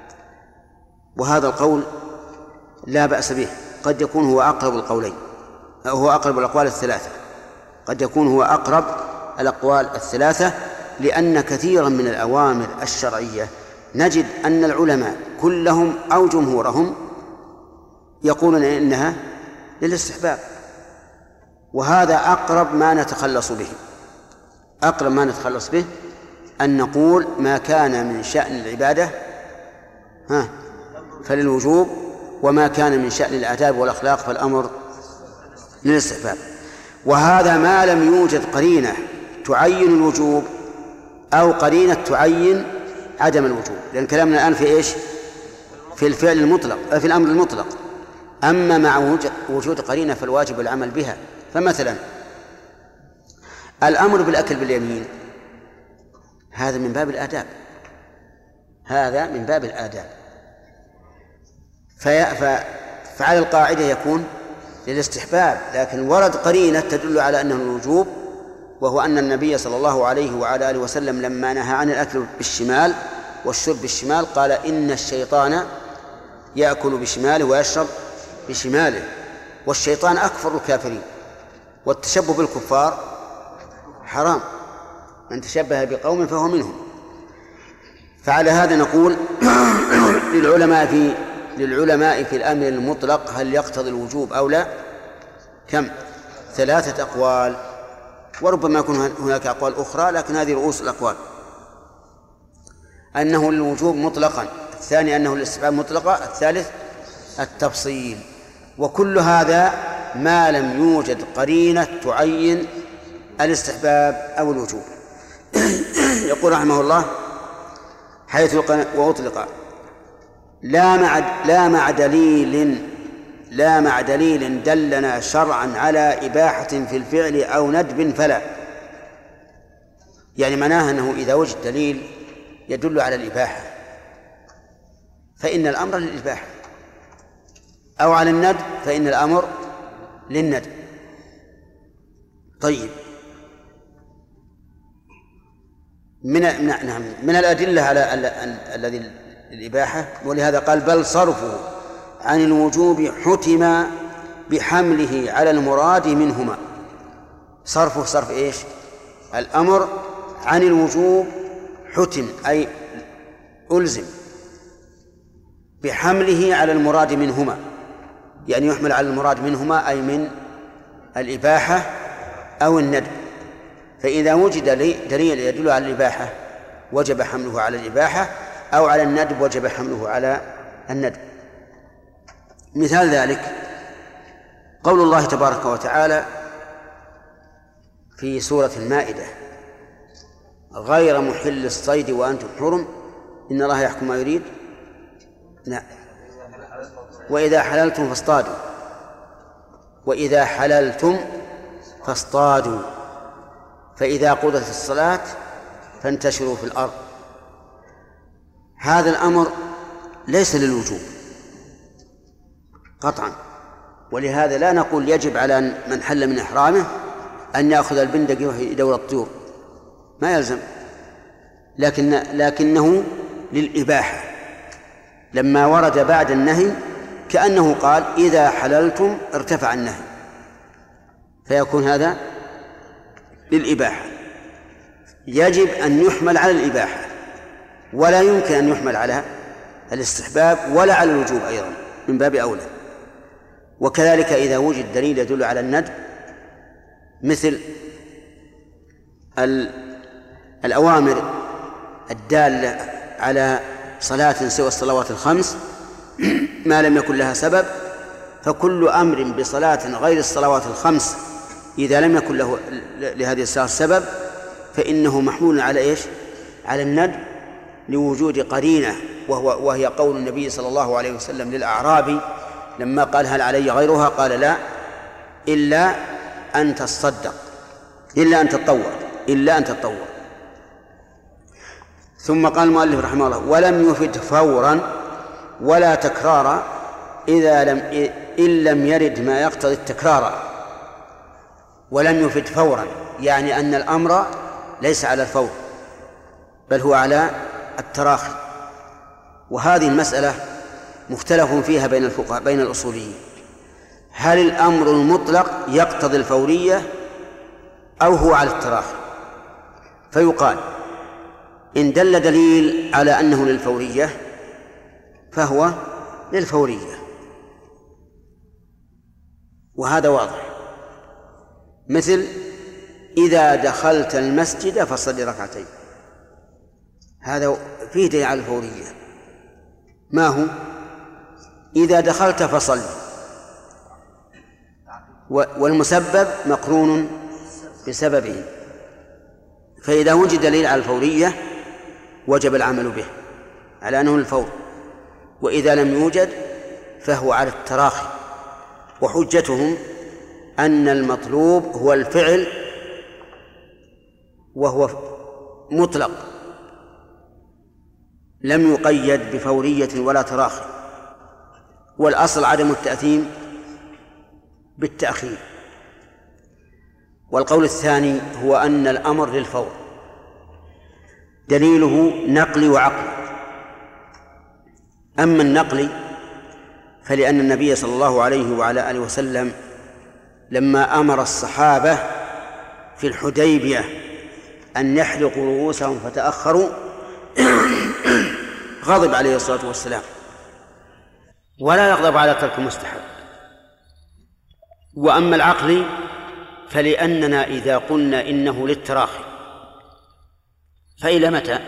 وهذا القول لا بأس به، قد يكون هو أقرب القولين، هو أقرب الأقوال الثلاثة، قد يكون هو أقرب الأقوال الثلاثة، لأن كثيرا من الأوامر الشرعية نجد أن العلماء كلهم أو جمهورهم يقولون إنها للاستحباب، وهذا أقرب ما نتخلص به، أقرب ما نتخلص به أن نقول ما كان من شأن العبادة فللوجوب، وما كان من شأن الآداب والأخلاق فالأمر للاستحباب. وهذا ما لم يوجد قرينة تعين الوجوب أو قرينة تعين عدم الوجوب، لأن كلامنا الآن في إيش؟ في الفعل المطلق، في الأمر المطلق. أما مع وجود قرينة فالواجب العمل بها. فمثلا الأمر بالأكل باليمين هذا من باب الآداب، هذا من باب الآداب، فعلى القاعدة يكون للاستحباب، لكن ورد قرينة تدل على أنه الوجوب، وهو أن النبي صلى الله عليه وعلى آله وسلم لما نهى عن الأكل بالشمال والشرب بالشمال قال إن الشيطان يأكل بشماله ويشرب بشماله، والشيطان أكفر الكافرين، والتشبه بالكفار حرام، من تشبه بقوم فهو منهم. فعلى هذا نقول للعلماء في الأمر المطلق هل يقتضي الوجوب أو لا؟ كم؟ 3 أقوال، وربما يكون هناك أقوال أخرى، لكن هذه رؤوس الأقوال: أنه للوجوب مطلقا، الثاني أنه للاستحباب مطلقا، الثالث التفصيل. وكل هذا ما لم يوجد قرينة تعين الاستحباب أو الوجوب. يقول رحمه الله: حيث وأطلق لا مع دليل دلنا شرعا على إباحة في الفعل أو ندب فلا. يعني معناها أنه إذا وجد دليل يدل على الإباحة فإن الأمر للإباحة، أو على الندب فإن الأمر للندب. طيب، من الأدلة على الذي الإباحة، ولهذا قال: بل صرفه عن الوجوب حتم بحمله على المراد منهما. صرفه صرف إيش؟ الأمر عن الوجوب حتم، أي ألزم بحمله على المراد منهما، يعني يحمل على المراد منهما أي من الإباحة أو الندب. فإذا وجد دليل يدل على الإباحة وجب حمله على الإباحة، أو على الندب وجب حمله على الندب. مثال ذلك قول الله تبارك وتعالى في سورة المائدة: غير محل الصيد وأنتم حرم إن الله يحكم ما يريد. لا، وإذا حللتم فاصطادوا، وإذا حللتم فاصطادوا، فإذا قضت الصلاة فانتشروا في الأرض. هذا الأمر ليس للوجوب قطعا، ولهذا لا نقول يجب على من حل من إحرامه أن يأخذ البندق يدور الطيور، ما يلزم، لكنه للإباحة. لما ورد بعد النهي كأنه قال: إذا حللتم ارتفع النهي، فيكون هذا للإباحة، يجب أن يحمل على الإباحة، ولا يمكن أن يحمل على الاستحباب ولا على الوجوب أيضا من باب أولى. وكذلك إذا وجد دليل يدل على الندب، مثل الأوامر الدالة على صلاة سوى الصلوات الخمس ما لم يكن لها سبب، فكل أمر بصلاة غير الصلوات الخمس إذا لم يكن له لهذه الصلاة سبب فإنه محمول على إيش؟ على الندب، لوجود قرينة، وهي قول النبي صلى الله عليه وسلم للأعرابي لما قال: هل علي غيرها؟ قال: لا، إلا أن تصدق، إلا أن تتطوع. ثم قال المؤلف رحمه الله: ولم يفد فورا ولا تكرارا إن لم يرد ما يقتضي التكرار. ولم يفد فورا يعني أن الأمر ليس على الفور بل هو على التراخي. وهذه المسألة مختلف فيها بين الفقهاء، بين الأصوليين: هل الأمر المطلق يقتضي الفورية أو هو على التراخي؟ فيقال إن دل دليل على أنه للفورية فهو للفورية، وهذا واضح، مثل إذا دخلت المسجد فصل ركعتين، هذا فيه دليل على الفورية. ما هو؟ إذا دخلت فصل، والمسبب مقرون بسببه، فإذا وجد دليل على الفورية وجب العمل به على أنه الفور، وإذا لم يوجد فهو على التراخي. وحجتهم أن المطلوب هو الفعل وهو مطلق لم يقيد بفورية ولا تراخي، والأصل عدم التأثيم بالتأخير. والقول الثاني هو أن الأمر للفور، دليله نقلي وعقلي. أما النقلي فلأن النبي صلى الله عليه وعلى آله وسلم لما أمر الصحابة في الحديبية أن يحلقوا رؤوسهم فتأخروا غضب عليه الصلاة والسلام، ولا يغضب على ترك المستحب. وأما العقل فلأننا إذا قلنا إنه للتراخي فإلى متى؟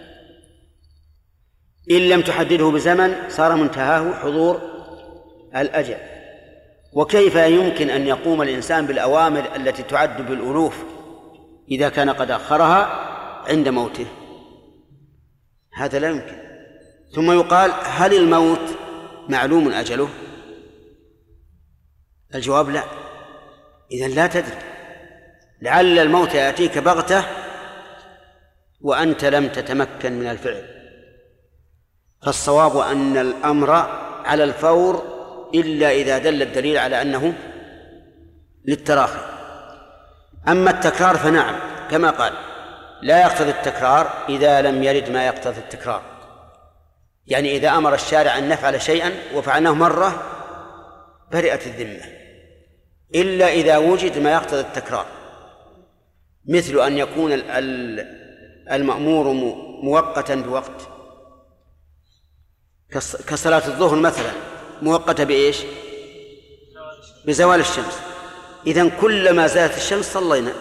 إن لم تحدده بزمن صار منتهاه حضور الأجل. وكيف يمكن أن يقوم الإنسان بالأوامر التي تعد بالألوف إذا كان قد أخرها عند موته؟ هذا لا يمكن. ثم يقال هل الموت معلوم أجله؟ الجواب لا. إذن لا تدري، لعل الموت يأتيك بغتة وأنت لم تتمكن من الفعل. فالصواب أن الأمر على الفور إلا إذا دل الدليل على أنه للتراخي. أما التكرار فنعم، كما قال لا يقتضي التكرار إذا لم يرد ما يقتضي التكرار، يعني إذا أمر الشارع أن نفعل شيئا وفعلناه مرة برئت الذمة، إلا إذا وجد ما يقتضي التكرار، مثل أن يكون المأمور مؤقتا بوقت، كصلاة الظهر مثلا مؤقتة بإيش؟ بزوال الشمس، إذن كلما زالت الشمس صلينا.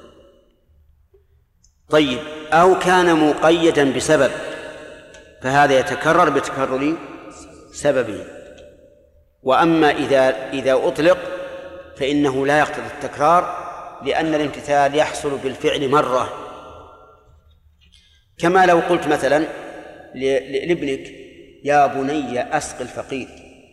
طيب، أو كان مقيدا بسبب فهذا يتكرر بتكرر سببه. وأما إذا أطلق فإنه لا يقتضي التكرار، لأن الامتثال يحصل بالفعل مرة. كما لو قلت مثلا لابنك يا بني أسق الفقير،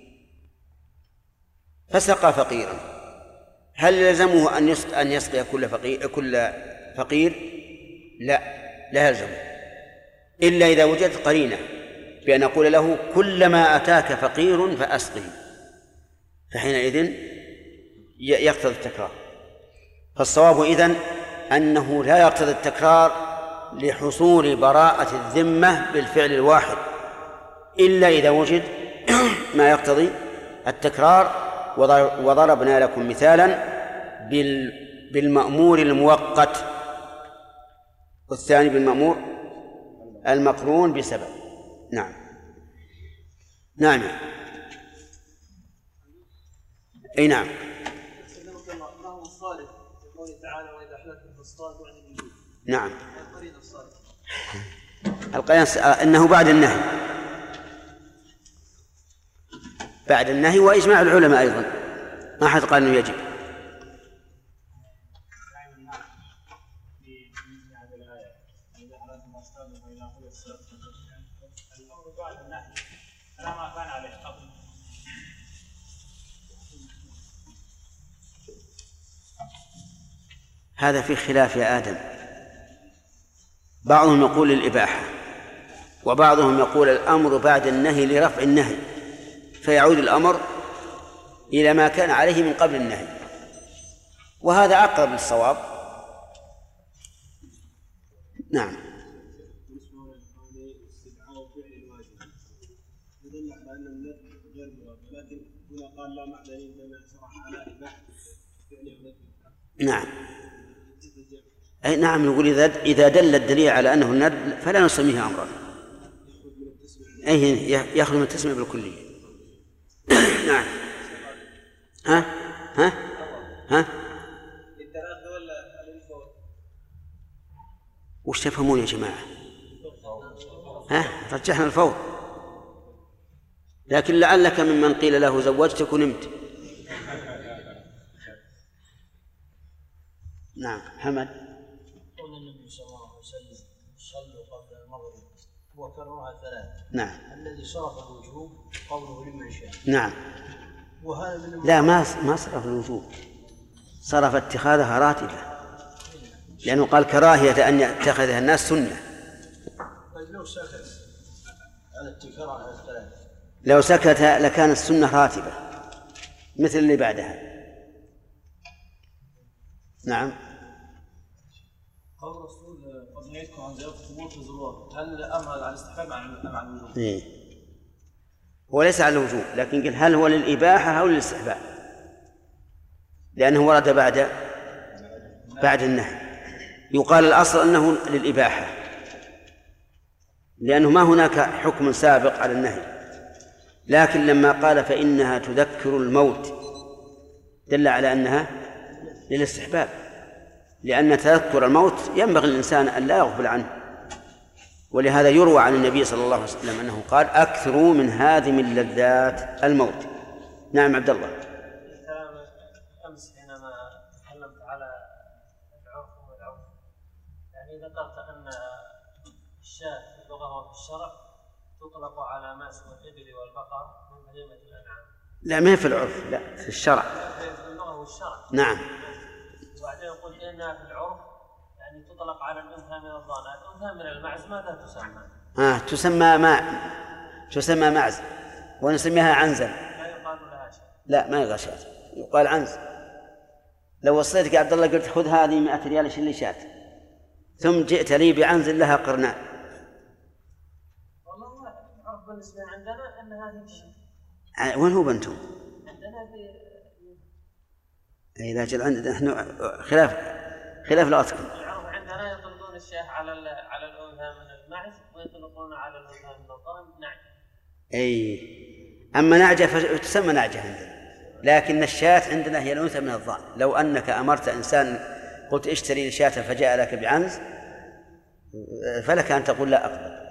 فسقى فقيرا، هل يلزمه أن يسقي كل فقير؟ لا يلزمه، إلا إذا وجدت قرينة بأن أقول له كلما أتاك فقير فأسقه، فحينئذ يقتضي التكرار. فالصواب إذن أنه لا يقتضي التكرار لحصول براءة الذمة بالفعل الواحد، إلا إذا وجد ما يقتضي التكرار. وضربنا لكم مثالا بالمأمور المؤقت، والثاني بالمأمور المقرون بسبب. نعم أي نعم. نعم القياس أنه بعد النهي وإجماع العلماء أيضا، ما حد قال أنه يجب. هذا في خلاف يا آدم، بعضهم يقول للإباحة، وبعضهم يقول الأمر بعد النهي لرفع النهي، فيعود الأمر إلى ما كان عليه من قبل النهي، وهذا أقرب للصواب. نعم. قال لا معنى إنما شرح على إباحة نعم. أي نعم، نقول إذا دل الدليل على أنه الندب فلا نسميه أمرا، أي يخرج من التسمية بالكلية. نعم. ها وش تفهمون يا جماعة؟ رجحنا الفوض، لكن لعلك ممن قيل له زوجتك ونمت. نعم. حمد. قول النبي صلى الله عليه وسلم صلوا قبل المغرب وكررها 3. نعم. الذي صرف الوجوب قوله لمن شاء. نعم. وهذا من لا، ما صرف الوجوب، صرف اتخاذها راتبة، لأنه قال كراهية أن يتخذها الناس سنة. طيب لو سكت على التكرار على 3، لو سكت لكان السنة راتبة مثل اللي بعدها. نعم. قول الرسول قد نهيتكم عن زيارة القبور في الزوار، هل الأمر على الاستحباب أم على الوجوب؟ هو ليس على الوجوب، لكن قل هل هو للإباحة أو للاستحباب، لأنه ورد بعد النهي. يقال الأصل أنه للإباحة، لأنه ما هناك حكم سابق على النهي، لكن لما قال فإنها تذكر الموت دل على أنها للاستحباب، لأن تذكر الموت ينبغي الإنسان أن لا يغفل عنه. ولهذا يروى عن النبي صلى الله عليه وسلم أنه قال أكثروا من هادم اللذات الموت. نعم عبد الله. أمس حينما تكلمت على العرف والعرف، يعني ذكرت أن الشاة في اللغة وفي الشرع تطلق على ما سوى الإبل والبقر من بهيمة الأنعام. لا، ما في العرف، لا في الشرع. في اللغة والشرع. نعم. وبعدين يقول إنها في العرف يعني تطلق على الأنثى من الضأن. الأنثى من المعز ماذا تسمى؟ تسمى معز، ونسميها عنزة. لا يقال لها شيء. لا، ما يقال شاة، يقال عنز. لو وصيتك يا عبد الله قلت خذ هذه 100 ريال شيل لي شاة، ثم جئت لي بعنز لها قرنان. والله العرف بالنسبة عندنا أن هذه الشيء. وين هو بنتم؟ عندنا إذا جل عندنا نحن خلاف لغتكم. العرب عندنا يطلقون الشاه على الأنثى من المعز، ويطلقون على الأنثى من الضأن نعجة. أي، أما نعجة فتسمى نعجة عندنا، لكن الشاة عندنا هي الأنثى من الضأن. لو أنك أمرت إنسان قلت اشتري لي شاة فجاء لك بعنز، فلك أن تقول لا أقبل.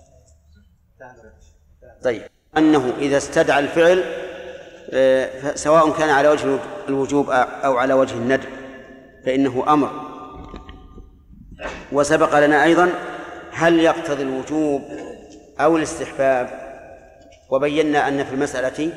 طيب، أنه إذا استدعى الفعل سواء كان على وجه الوجوب أو على وجه الندب فإنه أمر. وسبق لنا أيضا هل يقتضي الوجوب أو الاستحباب، وبينا أن في المسألة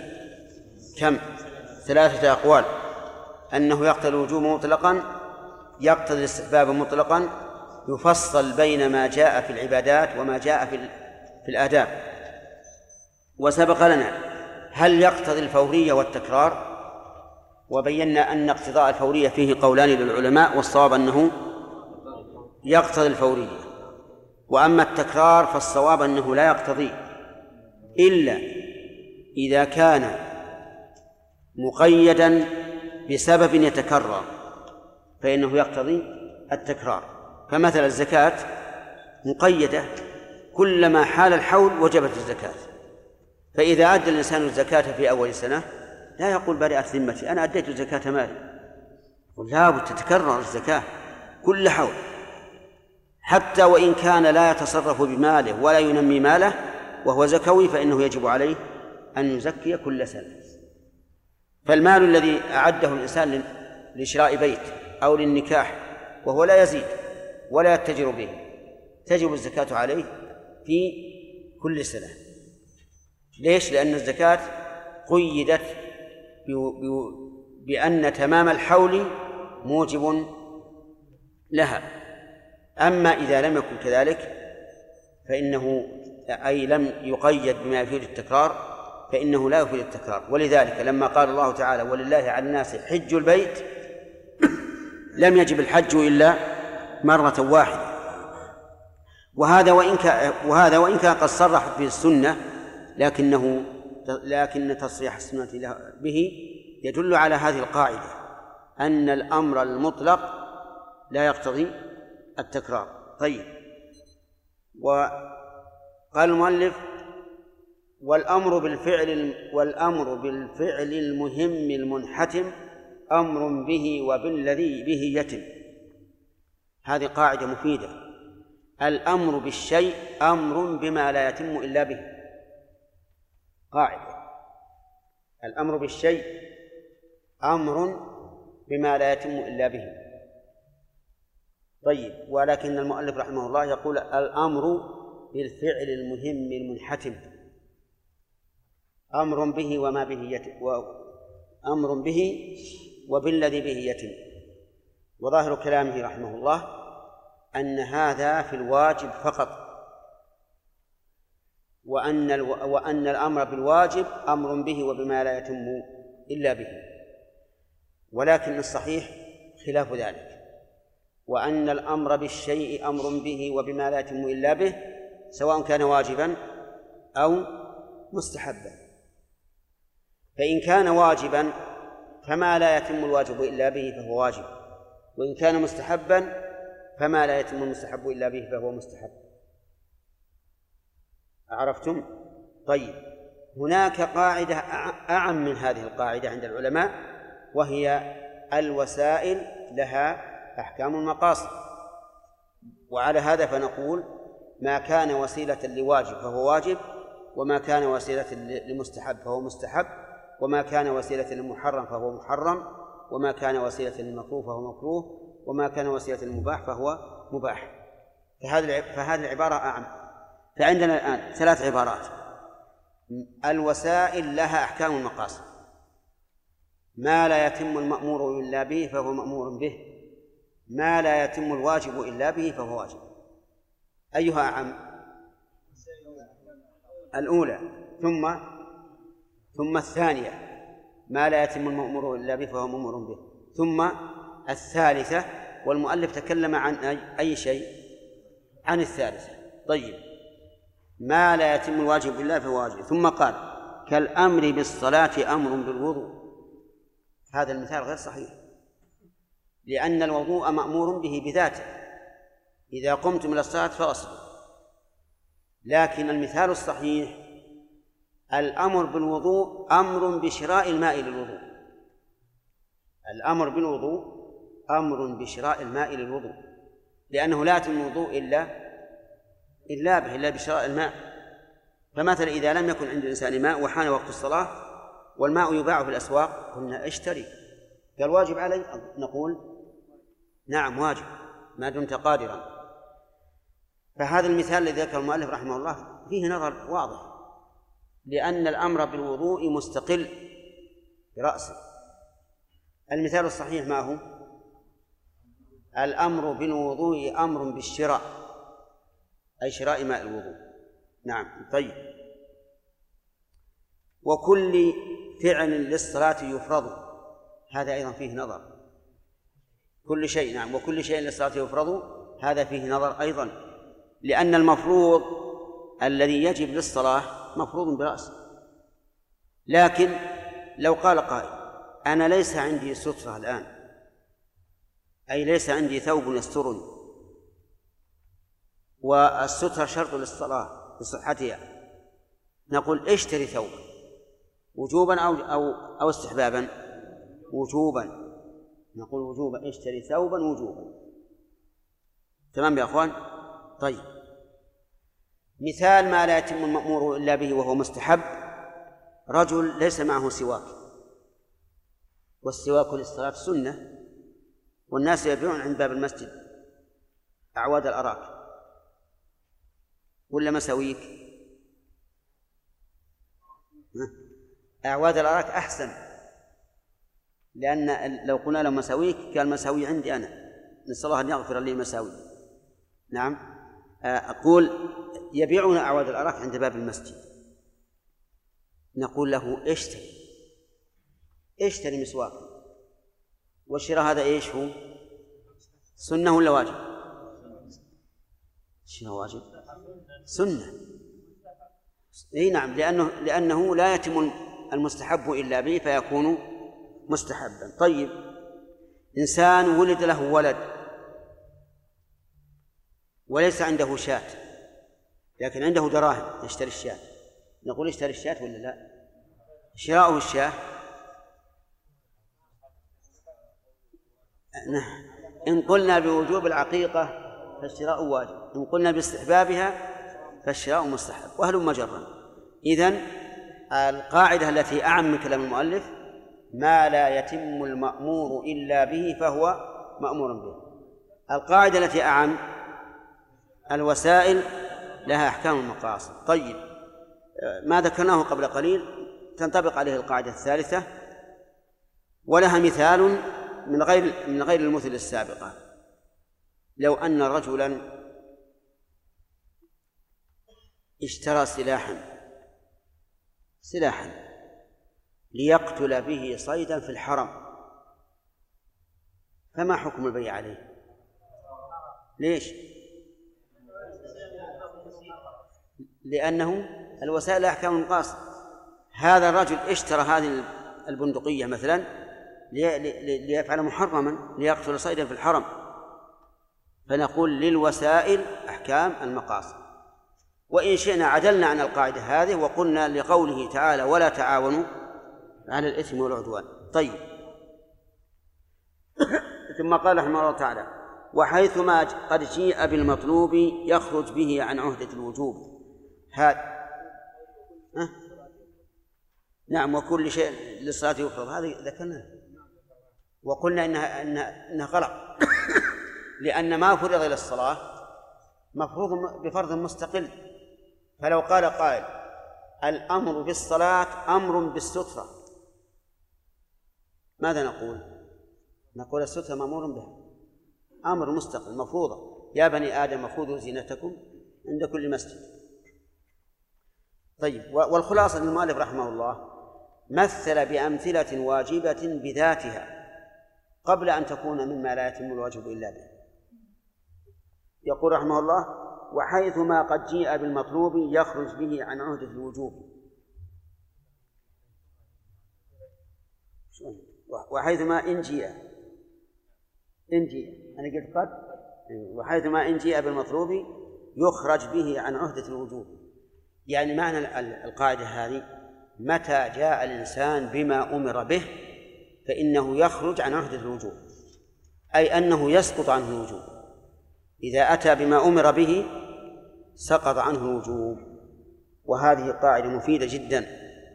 3 أقوال: أنه يقتضي الوجوب مطلقا، يقتضي الاستحباب مطلقا، يفصل بين ما جاء في العبادات وما جاء في الآداب. وسبق لنا هل يقتضي الفورية والتكرار، وبينا أن اقتضاء الفورية فيه قولان للعلماء، والصواب أنه يقتضي الفورية. وأما التكرار فالصواب أنه لا يقتضي إلا إذا كان مقيدا بسبب يتكرر فإنه يقتضي التكرار. فمثل الزكاة مقيدة، كلما حال الحول وجبت الزكاة، فإذا أدى الإنسان الزكاة في أول سنة لا يقول برئت ذمتي أنا أديت زكاة مالي، لا بد تتكرر الزكاة كل حول، حتى وإن كان لا يتصرف بماله ولا ينمي ماله وهو زكوي فإنه يجب عليه أن يزكي كل سنة. فالمال الذي أعده الإنسان لشراء بيت أو للنكاح وهو لا يزيد ولا يتجر به تجب الزكاة عليه في كل سنة. ليش؟ لأن الزكاة قيدت بأن تمام الحول موجب لها. أما إذا لم يكن كذلك فإنه أي لم يقيد بما يفيد التكرار فإنه لا يفيد التكرار. ولذلك لما قال الله تعالى ولله على الناس حج البيت لم يجب الحج إلا مرة واحدة. وهذا وإن كان قد صرحت به السنة لكنه لكن تصريح السنة به يدل على هذه القاعدة أن الأمر المطلق لا يقتضي التكرار. طيب، وقال المؤلف: والأمر بالفعل المهم المنحتم أمر به وبالذي به يتم. هذه قاعدة مفيدة. الأمر بالشيء أمر بما لا يتم إلا به. قاعدة: الأمر بالشيء أمر بما لا يتم إلا به. طيب، ولكن المؤلف رحمه الله يقول: الأمر بالفعل المهم المنحتم أمر به وما به يتم، وأمر به وبالذي به يتم. وظاهر كلامه رحمه الله أن هذا في الواجب فقط، وأن الأمر بالواجب أمر به وبما لا يتم إلا به. ولكن الصحيح خلاف ذلك، وأن الأمر بالشيء أمر به وبما لا يتم إلا به، سواء كان واجبا أو مستحبا. فإن كان واجبا فما لا يتم الواجب إلا به فهو واجب، وإن كان مستحبا فما لا يتم المستحب إلا به فهو مستحب. عرفتم؟ طيب، هناك قاعدة أعم من هذه القاعدة عند العلماء، وهي الوسائل لها أحكام المقاصد. وعلى هذا فنقول: ما كان وسيلة لواجب فهو واجب، وما كان وسيلة لمستحب فهو مستحب، وما كان وسيلة للمحرم فهو محرم، وما كان وسيلة للمكروه فهو مكروه، وما كان وسيلة للمباح فهو مباح. فهذه العبارة أعم. فعندنا الآن 3 عبارات: الوسائل لها أحكام المقاصد، ما لا يتم المأمور إلا به فهو مأمور به، ما لا يتم الواجب إلا به فهو واجب. أيها أعم؟ الأولى. ثم الثانية: ما لا يتم المأمور إلا به فهو مأمور به. ثم الثالثة، والمؤلف تكلم عن أي شيء؟ عن الثالثة. طيب، ما لا يتم الواجب إلا فهو واجب. ثم قال: كالأمر بالصلاة أمر بالوضوء. هذا المثال غير صحيح، لأن الوضوء مأمور به بذاته، إذا قمتم إلى الصلاة فاغسلوا. لكن المثال الصحيح: الأمر بالوضوء أمر بشراء الماء للوضوء. الأمر بالوضوء أمر بشراء الماء للوضوء، لأنه لا يتم الوضوء إلا بشراء الماء. فمثلا إذا لم يكن عند الإنسان ماء وحان وقت الصلاة والماء يباع في الأسواق، قلنا: اشتري. قال: واجب علي؟ نقول: نعم واجب ما دمت قادرا. فهذا المثال الذي ذكر المؤلف رحمه الله فيه نظر واضح، لأن الأمر بالوضوء مستقل برأسه. المثال الصحيح ما هو؟ الأمر بالوضوء أمر بالشراء، أي شراء ماء الوضوء. نعم. طيب، وكل فعل للصلاة يفرض، هذا أيضا فيه نظر. كل شيء، نعم، وكل شيء للصلاة يفرض، هذا فيه نظر أيضا، لأن المفروض الذي يجب للصلاة مفروض برأسه. لكن لو قال قائل: أنا ليس عندي سترة الآن، أي ليس عندي ثوب يسترني، والسترة شرط للصلاة لصحتها، نقول: اشتري ثوبا وجوبا أو استحبابا؟ وجوبا. نقول: وجوبا، اشتري ثوبا وجوبا. تمام يا أخوان؟ طيب، مثال ما لا يتم المأمور إلا به وهو مستحب: رجل ليس معه سواك، والسواك للصلاة سنة، والناس يبيعون عند باب المسجد أعواد الأراك ولا مساويك؟ أعواد الأراك أحسن، لأن لو قلنا له مساويك قال: مساوي عندي أنا، نسأل الله أن يغفر لي مساوي. نعم. أقول: يبيعون أعواد الأراك عند باب المسجد، نقول له: اشتري مسواك. والشراء هذا إيش هو؟ سنة ولا واجب؟ الشراء واجب، سنة. اي نعم، لأنه لا يتم المستحب إلا به فيكون مستحبا. طيب، إنسان ولد له ولد وليس عنده شاة لكن عنده دراهم يشتري الشاة، نقول اشتري الشاة ولا لا؟ شراؤه الشاة إن قلنا بوجوب العقيقة فالشراء واجب، إن قلنا باستحبابها فالشراء مستحب، وهلم جرا. إذن القاعدة التي أعم من كلام المؤلف: ما لا يتم المأمور إلا به فهو مأمور به. القاعدة التي أعم: الوسائل لها أحكام المقاصد. طيب، ما ذكرناه قبل قليل تنطبق عليه القاعدة الثالثة، ولها مثال من غير المثل السابقة. لو أن رجلا اشترى سلاحا ليقتل به صيدا في الحرم، فما حكم البيع عليه؟ ليش؟ لأنه الوسائل لها أحكام المقاصد. هذا الرجل اشترى هذه البندقية مثلا ليفعل محرما ليقتل صيدا في الحرم، فنقول للوسائل أحكام المقاصد. وإن شئنا عدلنا عن القاعدة هذه وقلنا لقوله تعالى: ولا تعاونوا على الإثم والعدوان. طيب، ثم قال رحمه الله تعالى: وحيثما قد جيء بالمطلوب يخرج به عن عهدة الوجوب. نعم، وكل شيء للصلاة يفرض، هذه ذكرناها وقلنا إنها غلط لأن ما فرض إلى الصلاة مفروض بفرض مستقل. فلو قال قائل: الأمر بالصلاة أمر بالسترة، ماذا نقول؟ نقول السترة مأمور بها، أمر مستقل مفروضة: يا بني آدم خذوا زينتكم عند كل مسجد. طيب، والخلاصة للمؤلف رحمه الله مثل بأمثلة واجبة بذاتها قبل أن تكون مما لا يتم الواجب إلا به. يقول رحمه الله: وحيثما قد جيء بالمطلوب يخرج به عن عهدة الوجوب. وحيثما إن جيء أنا قلت قد، وحيثما إن جيء بالمطلوب يخرج به عن عهدة الوجوب. يعني معنى القاعدة هذه: متى جاء الإنسان بما أمر به فإنه يخرج عن عهدة الوجوب، أي أنه يسقط عنه الوجوب. إذا أتى بما أمر به سقط عنه الوجوب. وهذه قاعدة مفيدة جدا،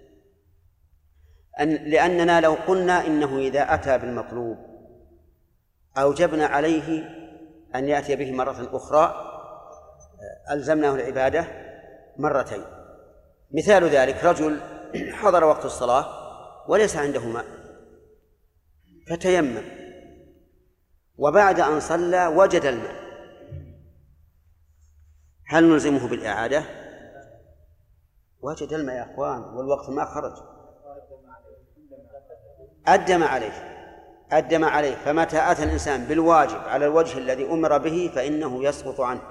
لأننا لو قلنا إنه إذا أتى بالمطلوب أوجبنا عليه أن يأتي به مرة أخرى ألزمناه العبادة مرتين. مثال ذلك: رجل حضر وقت الصلاة وليس عنده ماء فتيمم، وبعد أن صلى وجد الماء، هل نلزمه بالإعادة؟ وجد الماء يا أخوان والوقت ما خرج، أدم عليه. فمتى أتى الإنسان بالواجب على الوجه الذي أمر به فإنه يسقط عنه.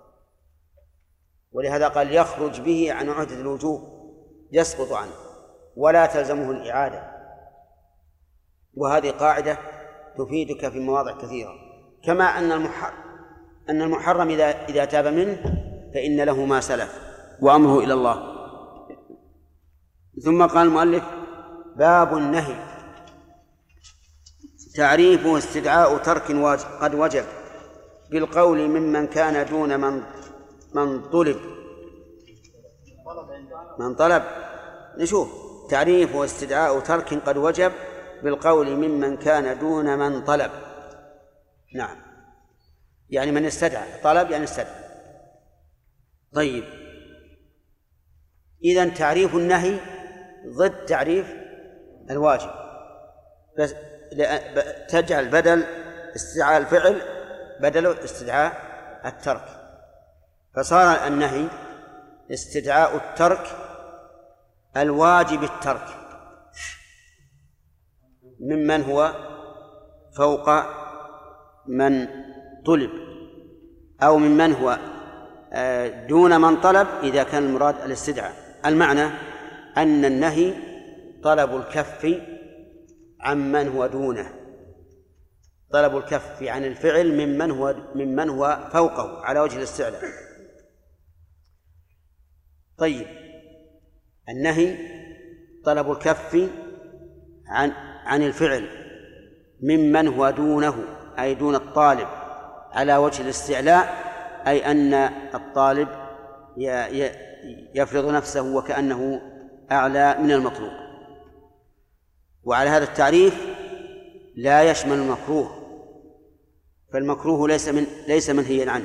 ولهذا قال: يخرج به عن عهدة الوجوب، يسقط عنه ولا تلزمه الإعادة. وهذه قاعدة تفيدك في مواضع كثيرة. كما أن المحرم إذا تاب منه فإن له ما سلف وأمره إلى الله. ثم قال المؤلف: باب النهي. تعريفه استدعاء ترك قد وجب بالقول ممن كان دون من طلب. نشوف تعريفه: استدعاء ترك قد وجب بالقول ممن كان دون من طلب. نعم، يعني من استدعى، طلب يعني استدعى. طيب، إذن تعريف النهي ضد تعريف الواجب، بس تجعل بدل استدعاء الفعل بدل استدعاء الترك، فصار النهي استدعاء الترك الواجب الترك ممن هو فوق من طلب، أو ممن هو دون من طلب إذا كان المراد الاستدعاء، المعنى أن النهي طلب الكف عمن هو دونه، طلب الكف عن الفعل ممن هو فوقه على وجه الاستعلاء. طيب، النهي طلب الكف عن الفعل ممن هو دونه، أي دون الطالب على وجه الاستعلاء، أي أن الطالب يفرض نفسه وكأنه أعلى من المطلوب. وعلى هذا التعريف لا يشمل المكروه، فالمكروه ليس منهيا عنه،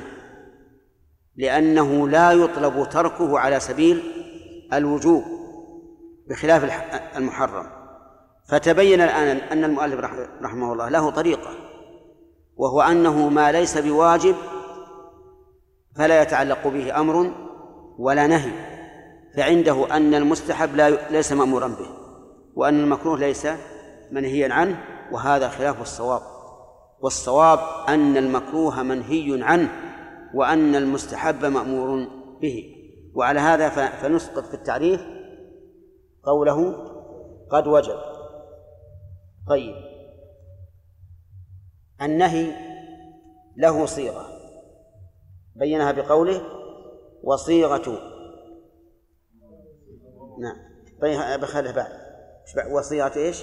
لأنه لا يطلب تركه على سبيل الوجوب بخلاف المحرم. فتبين الآن أن المؤلف رحمه الله له طريقة، وهو أنه ما ليس بواجب فلا يتعلق به أمر ولا نهي، فعنده أن المستحب ليس مأمورا به، وأن المكروه ليس منهيا عنه، وهذا خلاف الصواب. والصواب أن المكروه منهي عنه وأن المستحب مأمور به. وعلى هذا فنسقط في التعريف قوله قد وجب. طيب، النهي له صيغة بينها بقوله وصيغة. نعم، طيب بخلها بعد. وصيغة إيش؟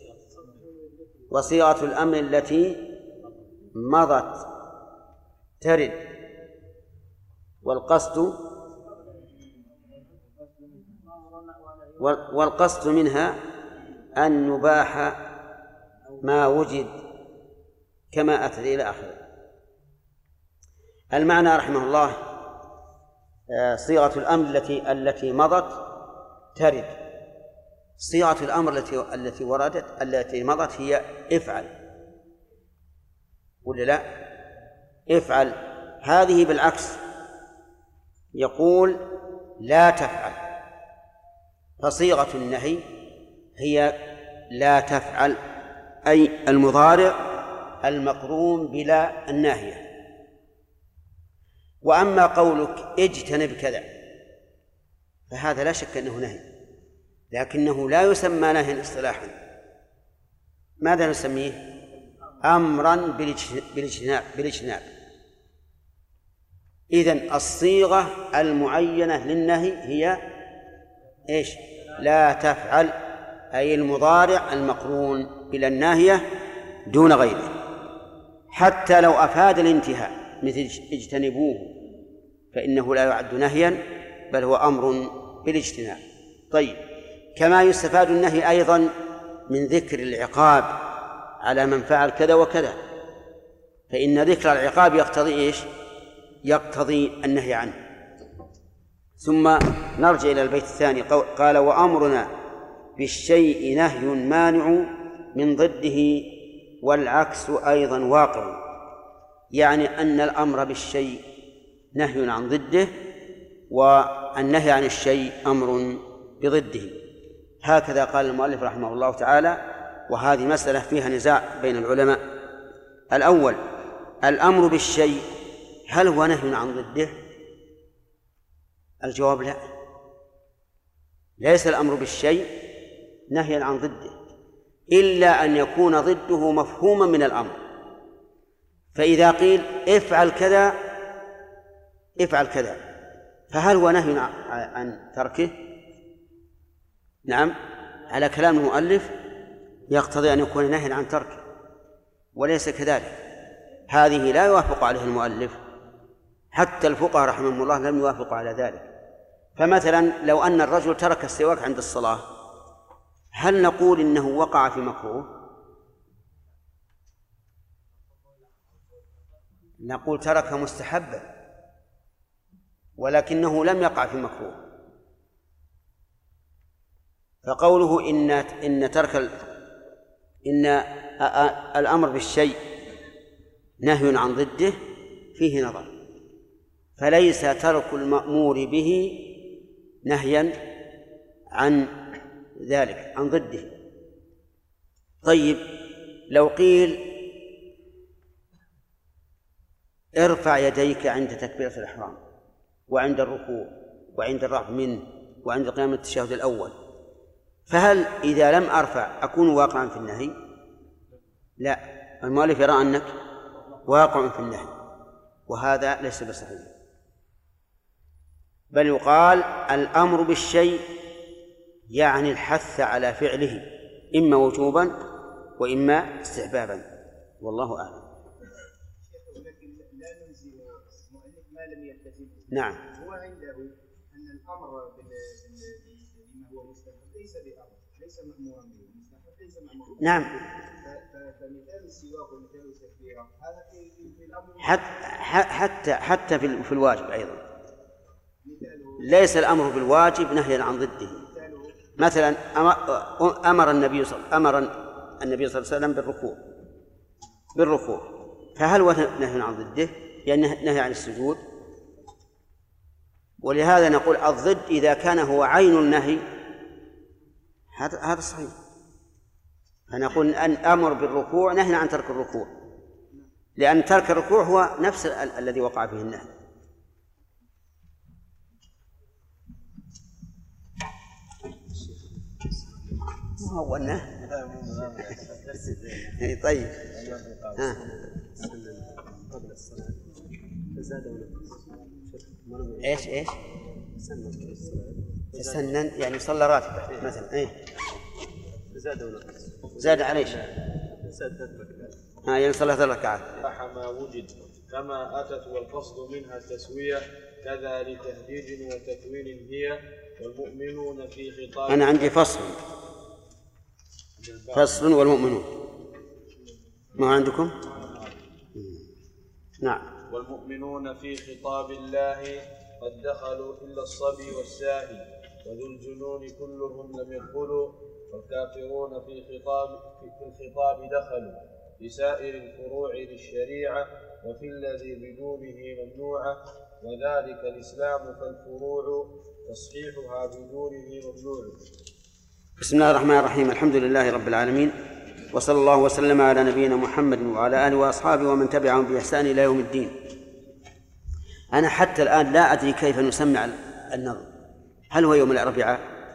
وصيغة الأمر التي مضت ترد، والقصد منها أن يباح ما وجد كما أتى إلى آخره. المعنى رحمه الله صيغة الأمر التي مضت ترد. صيغة الأمر التي مضت هي افعل، ولا لا؟ افعل. هذه بالعكس يقول لا تفعل، فصيغة النهي هي لا تفعل، أي المضارع المقرون بلا الناهية. وأما قولك اجتنب كذا فهذا لا شك أنه نهي، لكنه لا يسمى نهيا اصطلاحا. ماذا نسميه؟ أمرا بالاجتناب. إذن الصيغة المعينة للنهي هي إيش؟ لا تفعل، أي المضارع المقرون بلا الناهية دون غيره، حتى لو أفاد الانتهاء مثل اجتنبوه فإنه لا يعد نهيا بل هو أمر بالاجتناب. طيب، كما يستفاد النهي أيضا من ذكر العقاب على من فعل كذا وكذا، فإن ذكر العقاب يقتضي إيش؟ يقتضي النهي عنه. ثم نرجع إلى البيت الثاني. قال وأمرنا بالشيء نهي مانع من ضده والعكس أيضا واقع، يعني أن الأمر بالشيء نهي عن ضده والنهي عن الشيء أمر بضده. هكذا قال المؤلف رحمه الله تعالى، وهذه مسألة فيها نزاع بين العلماء. الأول، الأمر بالشيء هل هو نهي عن ضده؟ الجواب لا، ليس الأمر بالشيء نهيا عن ضده، إلا أن يكون ضده مفهوما من الأمر. فإذا قيل افعل كذا فهل هو نهي عن تركه؟ نعم، على كلام المؤلف يقتضي أن يكون نهيا عن تركه، وليس كذلك. هذه لا يوافق عليه المؤلف، حتى الفقهاء رحمهم الله لم يوافقوا على ذلك. فمثلا لو أن الرجل ترك السواك عند الصلاة، هل نقول إنه وقع في مكروه؟ نقول ترك مستحبا ولكنه لم يقع في مكروه. فقوله إن الأمر بالشيء نهي عن ضده فيه نظر، فليس ترك المأمور به نهيا عن ذلك عن ضده. طيب، لو قيل ارفع يديك عند تكبيرة الإحرام وعند الركوع وعند الرفع منه وعند القيام التشهد الأول، فهل إذا لم أرفع أكون واقعا في النهي؟ لا، المؤلف يرى أنك واقع في النهي، وهذا ليس بصحيح، بل يقال الأمر بالشيء يعني الحث على فعله إما وجوبا وإما استحبابا، والله أعلم. ولكن لا نلزم المؤلف ما لم يلتزم. نعم. هو عنده أن الأمر بما هو مستحب ليس بأمر، ليس مأمورا به، مستحب ليس مأمورا به. نعم. فمثال السواك ومثال التكبيرة هذا في الأمر حتى في الواجب أيضا ليس الأمر بالواجب نهيا عن ضده. مثلا أمر النبي صلى الله عليه وسلم بالركوع، فهل هو نهي عن ضده؟ يعني نهي عن السجود. ولهذا نقول الضد إذا كان هو عين النهي هذا صحيح، فنقول أن أمر بالركوع نهي عن ترك الركوع، لأن ترك الركوع هو نفس الذي وقع فيه النهي. ما هو النهي. طيب. ايش سنن يعني صلى راتبه مثلا. زاد عليه يعني صلى 3 ركعات. ما وجد كما أتت والقصد منها التسوية كذا لتهديد وتكوين هي والمؤمنون في خطاب. أنا عندي فصل والمؤمنون، ما عندكم؟ نعم. والمؤمنون في خطاب الله قد دخلوا إلا الصبي والساهي وذو الجنون كلهم لم يدخلوا، والكافرون في الخطاب دخلوا بسائر الفروع للشريعة وفي الذي بدونه ممنوعة، وذلك الإسلام فالفروع تصحيحها بدونه ممنوع. بسم الله الرحمن الرحيم، الحمد لله رب العالمين، وصلى الله وسلم على نبينا محمد وعلى آله وأصحابه ومن تبعهم بإحسان إلى يوم الدين. أنا حتى الآن لا أدري كيف نسمع النظر، هل هو يوم الأربعاء؟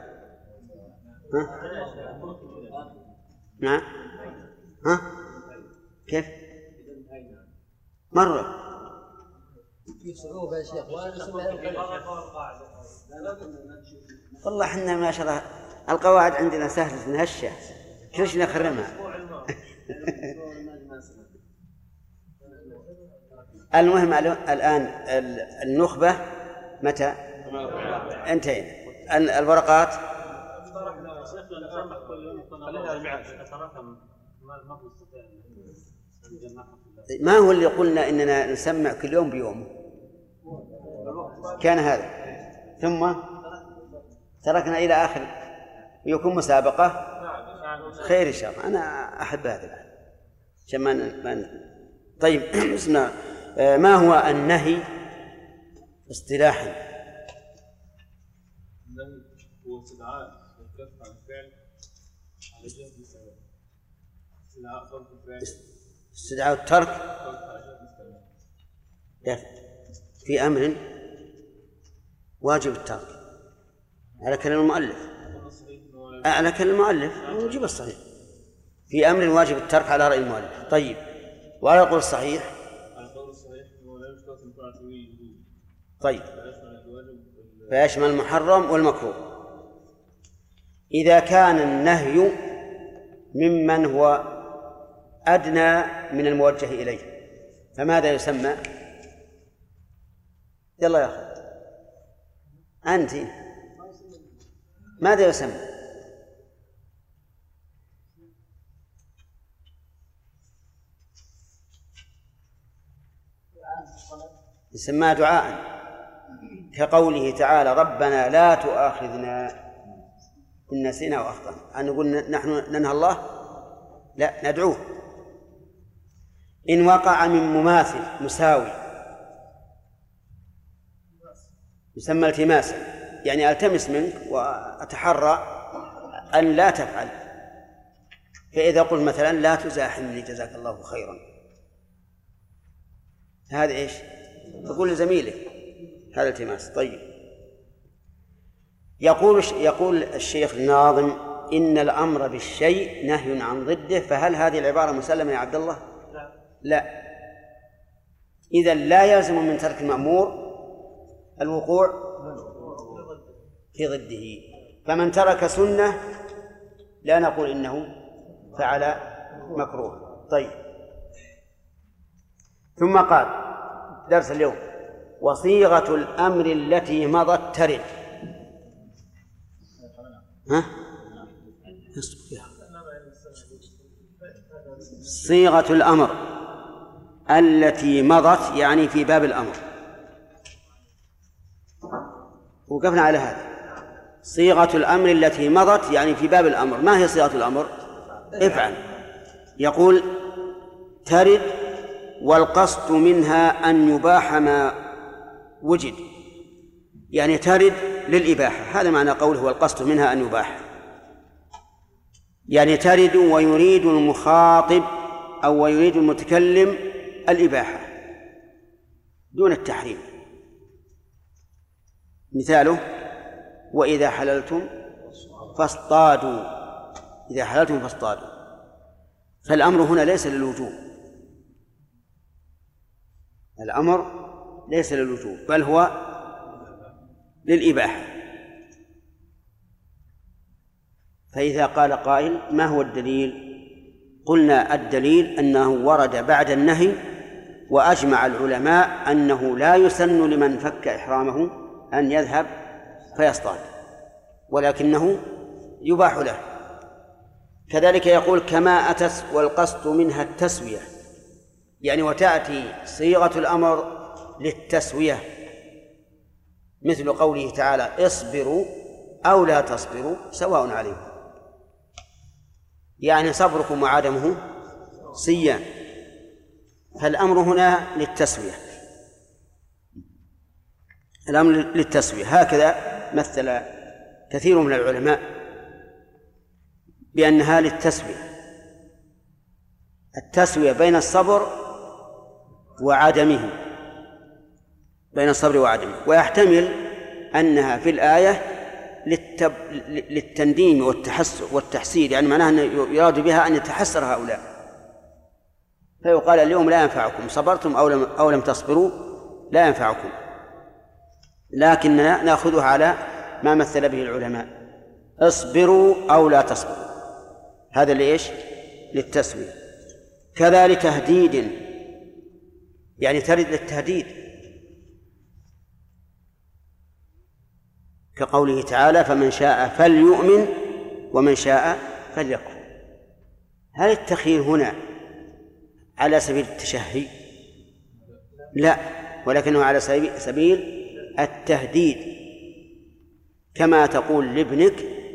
نعم. كيف؟ مرة في صعوبة يا شيخ. والله احنا ما شاء الله القواعد عندنا سهلة نهشة كل شيء نخرمها. المهم الآن النخبة متى انتهينا؟ الورقات ما هو اللي قلنا إننا نسمع كل يوم بيوم؟ كان هذا، ثم تركنا إلى آخر ويكون مسابقة. خير إن شاء الله، أنا أحب هذا الآن عشان طيب. اسمع، ما هو النهي اصطلاحا؟ النهي هو استدعاء الكف عن الفعل على جهة السبب، استدعاء ترك الفعل، استدعاء الترك في أمر واجب الترك على كلام المؤلف، على كلام المؤلف نجيب الصحيح، في أمر واجب الترك على رأي المؤلف. طيب، وعلى القول الصحيح؟ طيب، فيشمل المحرم والمكروه. إذا كان النهي ممن هو أدنى من الموجه إليه فماذا يسمى؟ يلا يا أخي أنت ماذا يسمى؟ يسمى دعاء، كقوله تعالى ربنا لا تؤاخذنا إن نسينا وأخطأنا. أن نقول نحن ننهى الله؟ لا، ندعوه. إن وقع من مماثل مساوي يسمى التماسا، يعني ألتمس منك وأتحرى أن لا تفعل. فإذا قلت مثلا لا تزاحمني جزاك الله خيرا، هذا إيش؟ تقول لزميلك هذا التماس. طيب، يقول الشيخ الناظم: إن الأمر بالشيء نهي عن ضده، فهل هذه العبارة مسلمة يا عبد الله؟ لا. إذن لا يلزم من ترك المأمور الوقوع في ضده، فمن ترك سنة لا نقول إنه فعل مكروه. طيب، ثم قال درس اليوم: وصيغة الأمر التي مضت ترد. صيغة الأمر التي مضت يعني في باب الأمر، وقفنا على هذا. صيغة الأمر التي مضت يعني في باب الأمر. ما هي صيغة الأمر؟ افعل. يقول: ترد والقصد منها أن يباح ما وجد، يعني ترد للإباحة. هذا معنى قوله والقصد منها أن يباح، يعني ترد ويريد المخاطب أو ويريد المتكلم الإباحة دون التحريم. مثاله: وإذا حللتم فاصطادوا. إذا حللتم فاصطادوا، فالأمر هنا ليس للوجوب، الأمر ليس للوجوب بل هو للإباحة. فإذا قال قائل: ما هو الدليل؟ قلنا: الدليل أنه ورد بعد النهي، وأجمع العلماء أنه لا يسن لمن فك إحرامه أن يذهب فيصطاد، ولكنه يباح له. كذلك يقول: كما أتت والقصد منها التسوية، يعني وتأتي صيغة الأمر للتسوية، مثل قوله تعالى: اصبروا أو لا تصبروا سواء عليكم، يعني صبركم وعدمه سيان. فالأمر هنا للتسوية، الأمر للتسوية. هكذا مثل كثير من العلماء بأنها للتسوية، التسوية بين الصبر وعدمه، بين الصبر وعدمه. ويحتمل أنها في الآية للتنديم والتحسير، يعني معناها أن يراد بها أن يتحسر هؤلاء، فيقال: اليوم لا ينفعكم، صبرتم أو لم تصبروا لا ينفعكم. لكننا نأخذها على ما مثل به العلماء: اصبروا أو لا تصبروا، هذا لإيش؟ للتسوية. كذا لتهديد، يعني ترد للتهديد، كقوله تعالى: فمن شاء فليؤمن ومن شاء فليكفر. هل التخيير هنا على سبيل التشهي؟ لا، ولكنه على سبيل التهديد، كما تقول لابنك: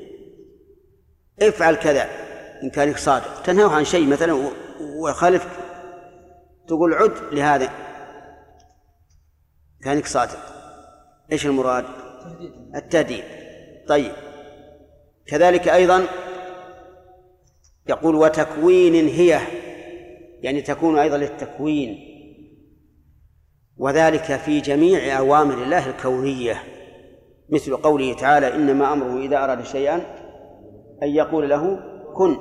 افعل كذا إن كان صادق، تنهاه عن شيء مثلا وخالف، تقول: عد لهذا كانك صادق. إيش المراد؟ التهديد. طيب، كذلك أيضا يقول: وتكوين هي، يعني تكون أيضا للتكوين، وذلك في جميع أوامر الله الكونية، مثل قوله تعالى: إنما أمره إذا أراد شيئا أن يقول له كن.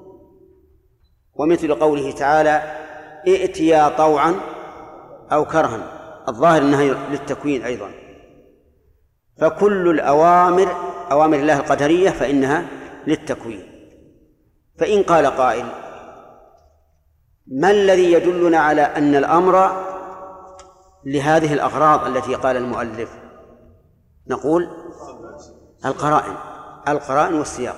ومثل قوله تعالى: ائتيا طوعا أو كرها، الظاهر أنها للتكوين أيضا. فكل الأوامر أوامر الله القدرية فإنها للتكوين. فإن قال قائل: ما الذي يدلنا على أن الأمر لهذه الأغراض التي قال المؤلف؟ نقول: القرائن والسياق،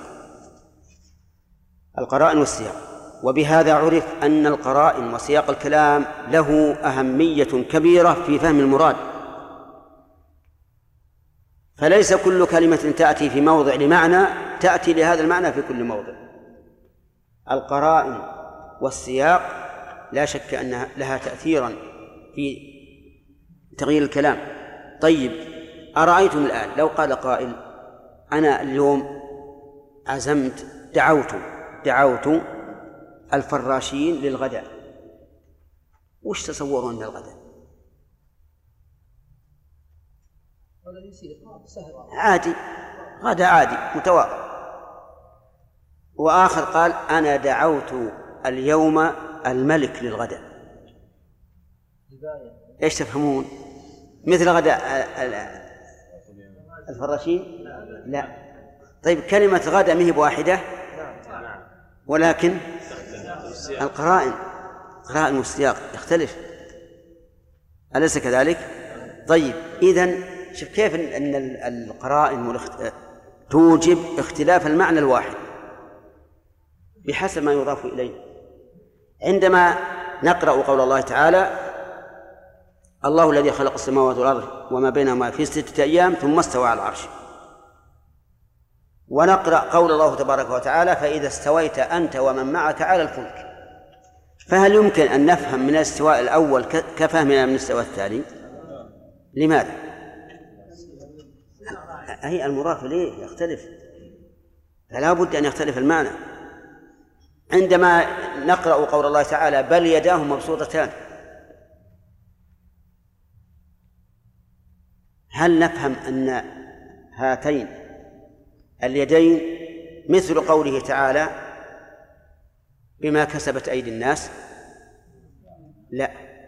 القرائن والسياق. وبهذا عرف أن القرائن وسياق الكلام له أهمية كبيرة في فهم المراد، فليس كل كلمة تأتي في موضع لمعنى تأتي لهذا المعنى في كل موضع. القرائن والسياق لا شك أن لها تأثيرا في تغيير الكلام. طيب، أرأيتم الآن لو قال قائل: أنا اليوم عزمت دعوت الفراشين للغداء، وش تصورون من الغداء؟ عادي، غدا عادي متواضع. وآخر قال أنا دعوت اليوم الملك للغداء. إيش تفهمون؟ مثل غداء الفراشين؟ لا. طيب كلمة غدا مهي بواحدة، ولكن القرائن قرائن والسياق يختلف، أليس كذلك؟ طيب إذن شوف كيف أن القرائن توجب اختلاف المعنى الواحد بحسب ما يضاف إليه. عندما نقرأ قول الله تعالى الله الذي خلق السماوات والأرض وما بينهما في 6 أيام ثم استوى على العرش، ونقرأ قول الله تبارك وتعالى فإذا استويت أنت ومن معك على الفلك، فهل يمكن أن نفهم من الاستواء الأول كفهمنا من الاستواء الثاني؟ لماذا؟ أي المضاف إليه يختلف، فلا بد أن يختلف المعنى. عندما نقرأ قول الله تعالى بل يداه مبسوطتان، هل نفهم أن هاتين اليدين مثل قوله تعالى بما كسبت أيدي الناس؟ لا،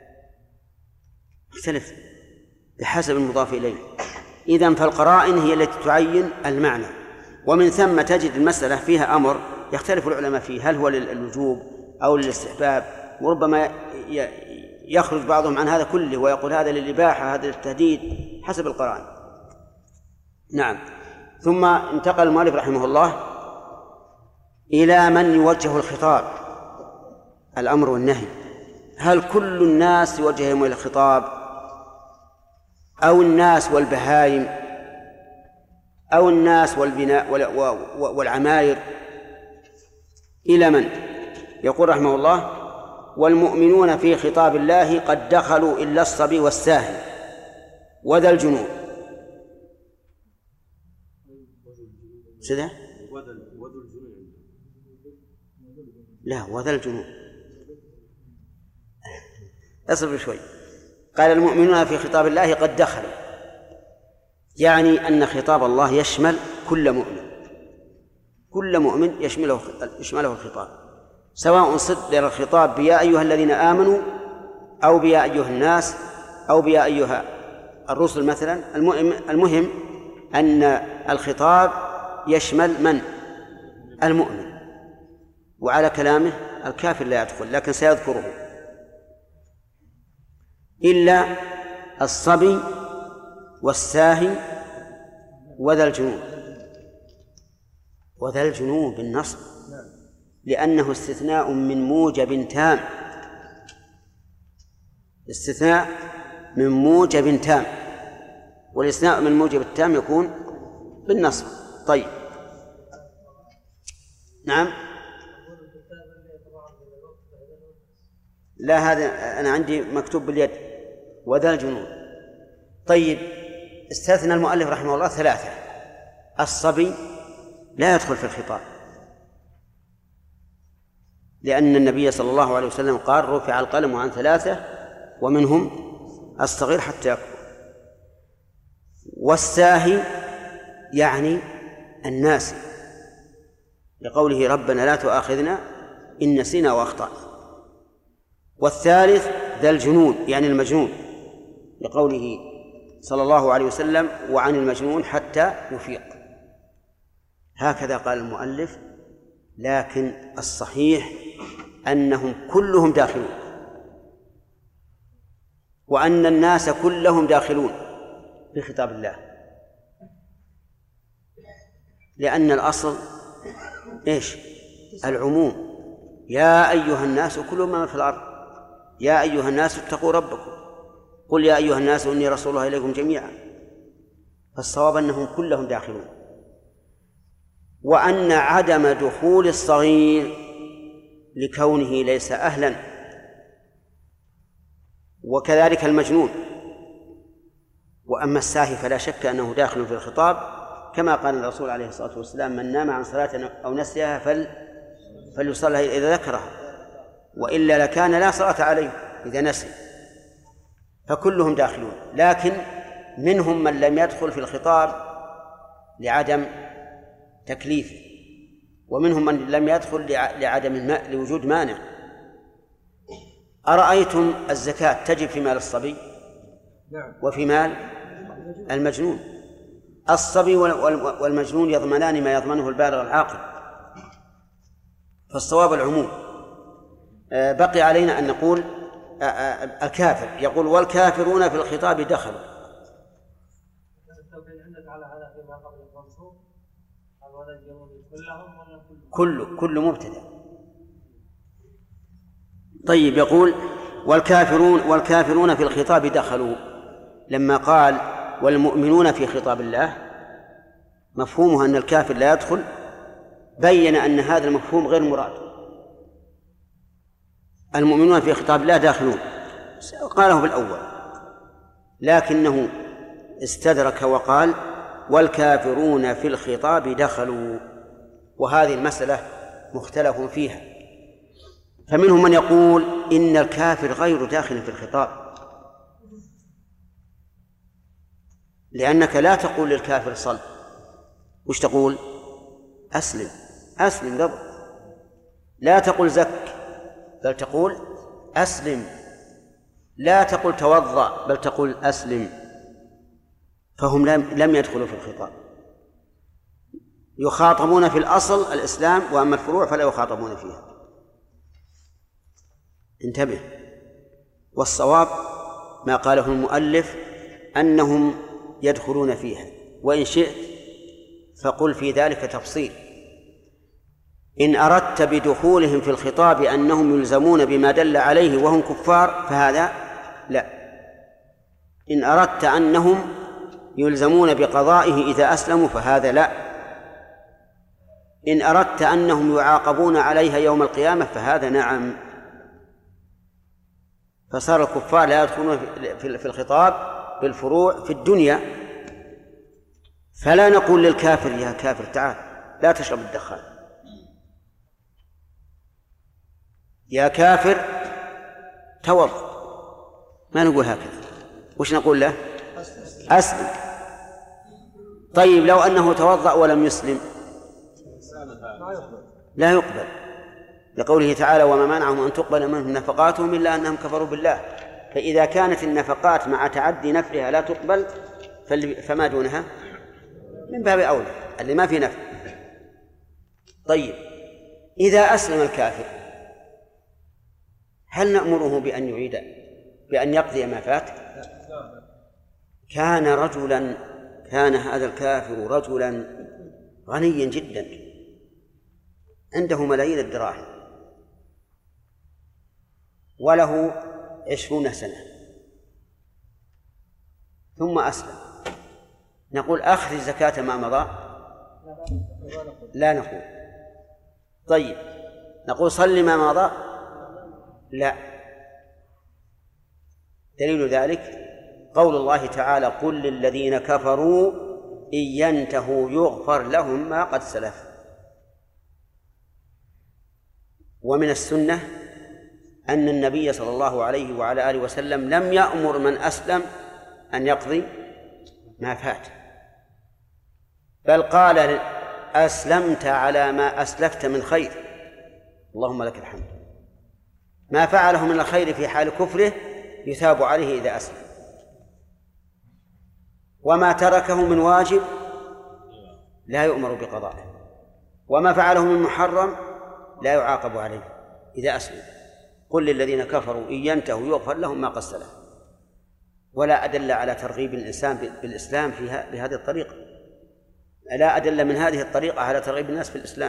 يختلف بحسب المضاف إليه. إذن فالقرائن هي التي تعين المعنى، ومن ثم تجد المسألة فيها أمر يختلف العلماء فيه، هل هو للوجوب أو للاستحباب، وربما يخرج بعضهم عن هذا كله ويقول هذا للإباحة هذا للتهديد حسب القرائن. نعم. ثم انتقل المؤلف رحمه الله إلى من يوجه الخطاب، الأمر والنهي، هل كل الناس يوجههم إلى الخطاب أو الناس والبهائم أو الناس والبناء والعماير؟ إلى من؟ يقول رحمه الله والمؤمنون في خطاب الله قد دخلوا إلا الصبي والساهل وذا الجنون. سده؟ لا، وذا الجنون. اصبر شوي. قال المؤمنون في خطاب الله قد دخلوا، يعني أن خطاب الله يشمل كل مؤمن، كل مؤمن يشمله الخطاب، سواء صدر الخطاب بيا أيها الذين آمنوا أو بيا أيها الناس أو بيا أيها الرسل مثلا. المهم أن الخطاب يشمل من؟ المؤمن. وعلى كلامه الكافر لا يدخل، لكن سيذكره، إلا الصبي والساهي وذا الجنون. وذا الجنون بالنصب لأنه استثناء من موجب تام، استثناء من موجب تام، والاستثناء من موجب التام يكون بالنصب. طيب نعم. لا، هذا أنا عندي مكتوب باليد وذا الجنون. طيب استثنى المؤلف رحمه الله 3. الصبي لا يدخل في الخطاب، لأن النبي صلى الله عليه وسلم قال رفع القلم عن 3 ومنهم الصغير حتى يكبر. والساهي يعني الناس، لقوله ربنا لا تؤاخذنا إن نسينا وأخطأنا. والثالث ذا الجنون يعني المجنون، لقوله صلى الله عليه وسلم وعن المجنون حتى يفيق. هكذا قال المؤلف، لكن الصحيح أنهم كلهم داخلون، وأن الناس كلهم داخلون في خطاب الله، لأن الأصل إيش؟ العموم. يا أيها الناس كلوا ما في الأرض، يا أيها الناس اتقوا ربكم، قل يا أيها الناس إني رسول الله إليكم جميعا. فالصواب أنهم كلهم داخلون، وأن عدم دخول الصغير لكونه ليس أهلا، وكذلك المجنون. وأما الساهي فلا شك أنه داخل في الخطاب، كما قال الرسول عليه الصلاة والسلام من نام عن صلاة أو نسيها فليصلها إذا ذكرها، وإلا لكان لا صلاة عليه إذا نسي. فكلهم داخلون، لكن منهم من لم يدخل في الخطاب لعدم تكليفه، ومنهم من لم يدخل لوجود مانع. أرأيتم الزكاة تجب في مال الصبي وفي مال المجنون. الصبي والمجنون يضمنان ما يضمنه البالغ العاقل، فالصواب العموم. بقي علينا أن نقول الكافر، يقول والكافرون في الخطاب دخلوا. كل مبتدأ. طيب، يقول والكافرون في الخطاب دخلوا، لما قال والمؤمنون في خطاب الله مفهومه أن الكافر لا يدخل، بين أن هذا المفهوم غير مراد. المؤمنون في خطاب الله داخلون قاله بالأول، لكنه استدرك وقال والكافرون في الخطاب دخلوا، وهذه المسألة مختلف فيها. فمنهم من يقول إن الكافر غير داخل في الخطاب، لأنك لا تقول للكافر صل، وش تقول؟ أسلم قبل، لا تقول زك، بل تقول أسلم، لا تقول توضأ، بل تقول أسلم. فهم لم يدخلوا في الخطاب، يخاطبون في الأصل الإسلام، وأما الفروع فلا يخاطبون فيها. انتبه. والصواب ما قاله المؤلف أنهم يدخلون فيها، وإن شئت فقل في ذلك تفصيل. إن أردت بدخولهم في الخطاب أنهم يلزمون بما دل عليه وهم كفار فهذا لا. إن أردت أنهم يلزمون بقضائه إذا أسلموا فهذا لا. إن أردت أنهم يعاقبون عليها يوم القيامة فهذا نعم. فصار الكفار لا يدخلون في الخطاب بالفروع في الدنيا، فلا نقول للكافر يا كافر تعال لا تشرب الدخان، يا كافر توضأ، ما نقول هكذا. وش نقول له؟ أسلم. طيب لو أنه توضأ ولم يسلم لا يقبل، لقوله تعالى وما منعهم أن تقبل منهم نفقاتهم إلا أنهم كفروا بالله. فإذا كانت النفقات مع تعدي نفعها لا تقبل فما دونها من باب أولى اللي ما في نفع. طيب إذا أسلم الكافر هل نأمره بأن يعيد بأن يقضي ما فات؟ كان هذا الكافر رجلا غنيا جدا عنده ملايين الدراهم وله 20 سنة ثم أسلم، نقول أخرج زكاة ما مضى؟ لا نقول. طيب نقول صل ما مضى؟ لا. دليل ذلك قول الله تعالى قل للذين كفروا إن ينتهوا يغفر لهم ما قد سلف. ومن السنة أن النبي صلى الله عليه وعلى آله وسلم لم يأمر من أسلم أن يقضي ما فات، بل قال أسلمت على ما أسلفت من خير اللهم لك الحمد. ما فعله من الخير في حال كفره يثاب عليه إذا أسلم، وما تركه من واجب لا يؤمر بقضائه، وما فعله من محرم لا يعاقب عليه إذا أسلم. قل للذين كفروا إن ينتهوا يغفر لهم ما قد سلف. ولا أدل على ترغيب الإنسان بالإسلام بهذه الطريقة، لا أدل من هذه الطريقة على ترغيب الناس في الإسلام.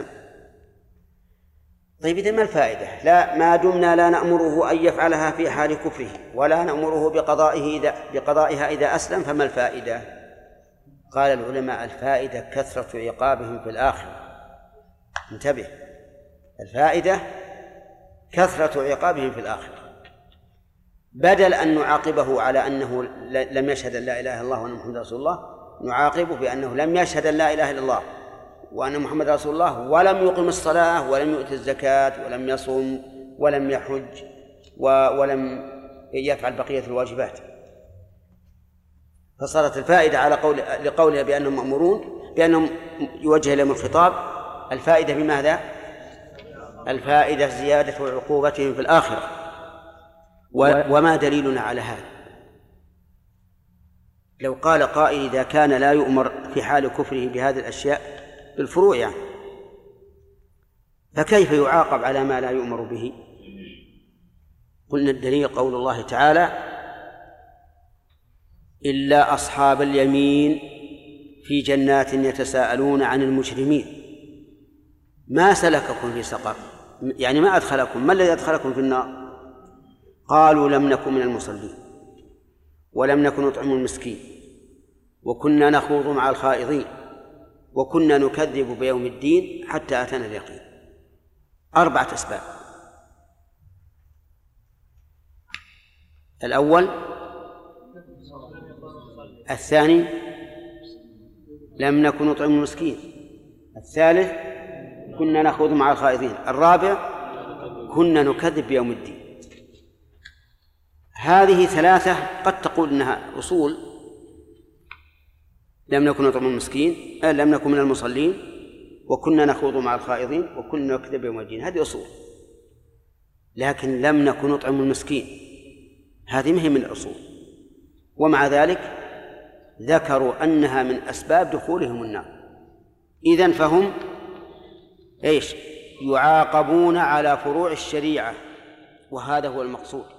طيب إذن ما الفائدة؟ لا، ما دمنا لا نأمره أن يفعلها في حال كفره ولا نأمره بقضائها إذا أسلم فما الفائدة؟ قال العلماء الفائدة كثرة عقابهم في الآخرة. انتبه، الفائدة كثرة عقابهم في الآخرة، بدل أن نعاقبه على أنه لم يشهد أن لا إله إلا الله وأن محمد رسول الله، نعاقبه بأنه لم يشهد أن لا إله إلا الله وأن محمد رسول الله ولم يقم الصلاة ولم يؤتي الزكاة ولم يصوم ولم يحج ولم يفعل بقية الواجبات. فصارت الفائدة على لقولها بأنهم مأمورون بأنهم يوجه لهم الخطاب الفائدة بماذا؟ الفائدة زيادة عقوبتهم في الآخرة. وما دليلنا على هذا؟ لو قال قائل إذا كان لا يؤمر في حال كفره بهذه الأشياء بالفروع يعني، فكيف يعاقب على ما لا يؤمر به؟ قلنا الدليل قول الله تعالى: إلا أصحاب اليمين في جنات يتساءلون عن المجرمين ما سلككم في سقر، يعني ما أدخلكم، ما الذي أدخلكم في النار؟ قالوا لم نكن من المصلين ولم نكن نطعم المسكين وكنا نخوض مع الخائضين وكنا نكذب بيوم الدين حتى أتانا اليقين. 4 أسباب. الأول، الثاني لم نكن نطعم المسكين، الثالث كنا نخوض مع الخائضين، الرابع كنا نكذب بيوم الدين. هذه 3 قد تقول إنها أصول، لم نكن نطعم المسكين، لم نكن من المصلين، وكنا نخوض مع الخائضين، وكنا نكذب بيوم الدين، هذه أصول. لكن لم نكن نطعم المسكين هذه مهم من الأصول، ومع ذلك ذكروا أنها من أسباب دخولهم النار. إذن فهم يعاقبون على فروع الشريعة، وهذا هو المقصود.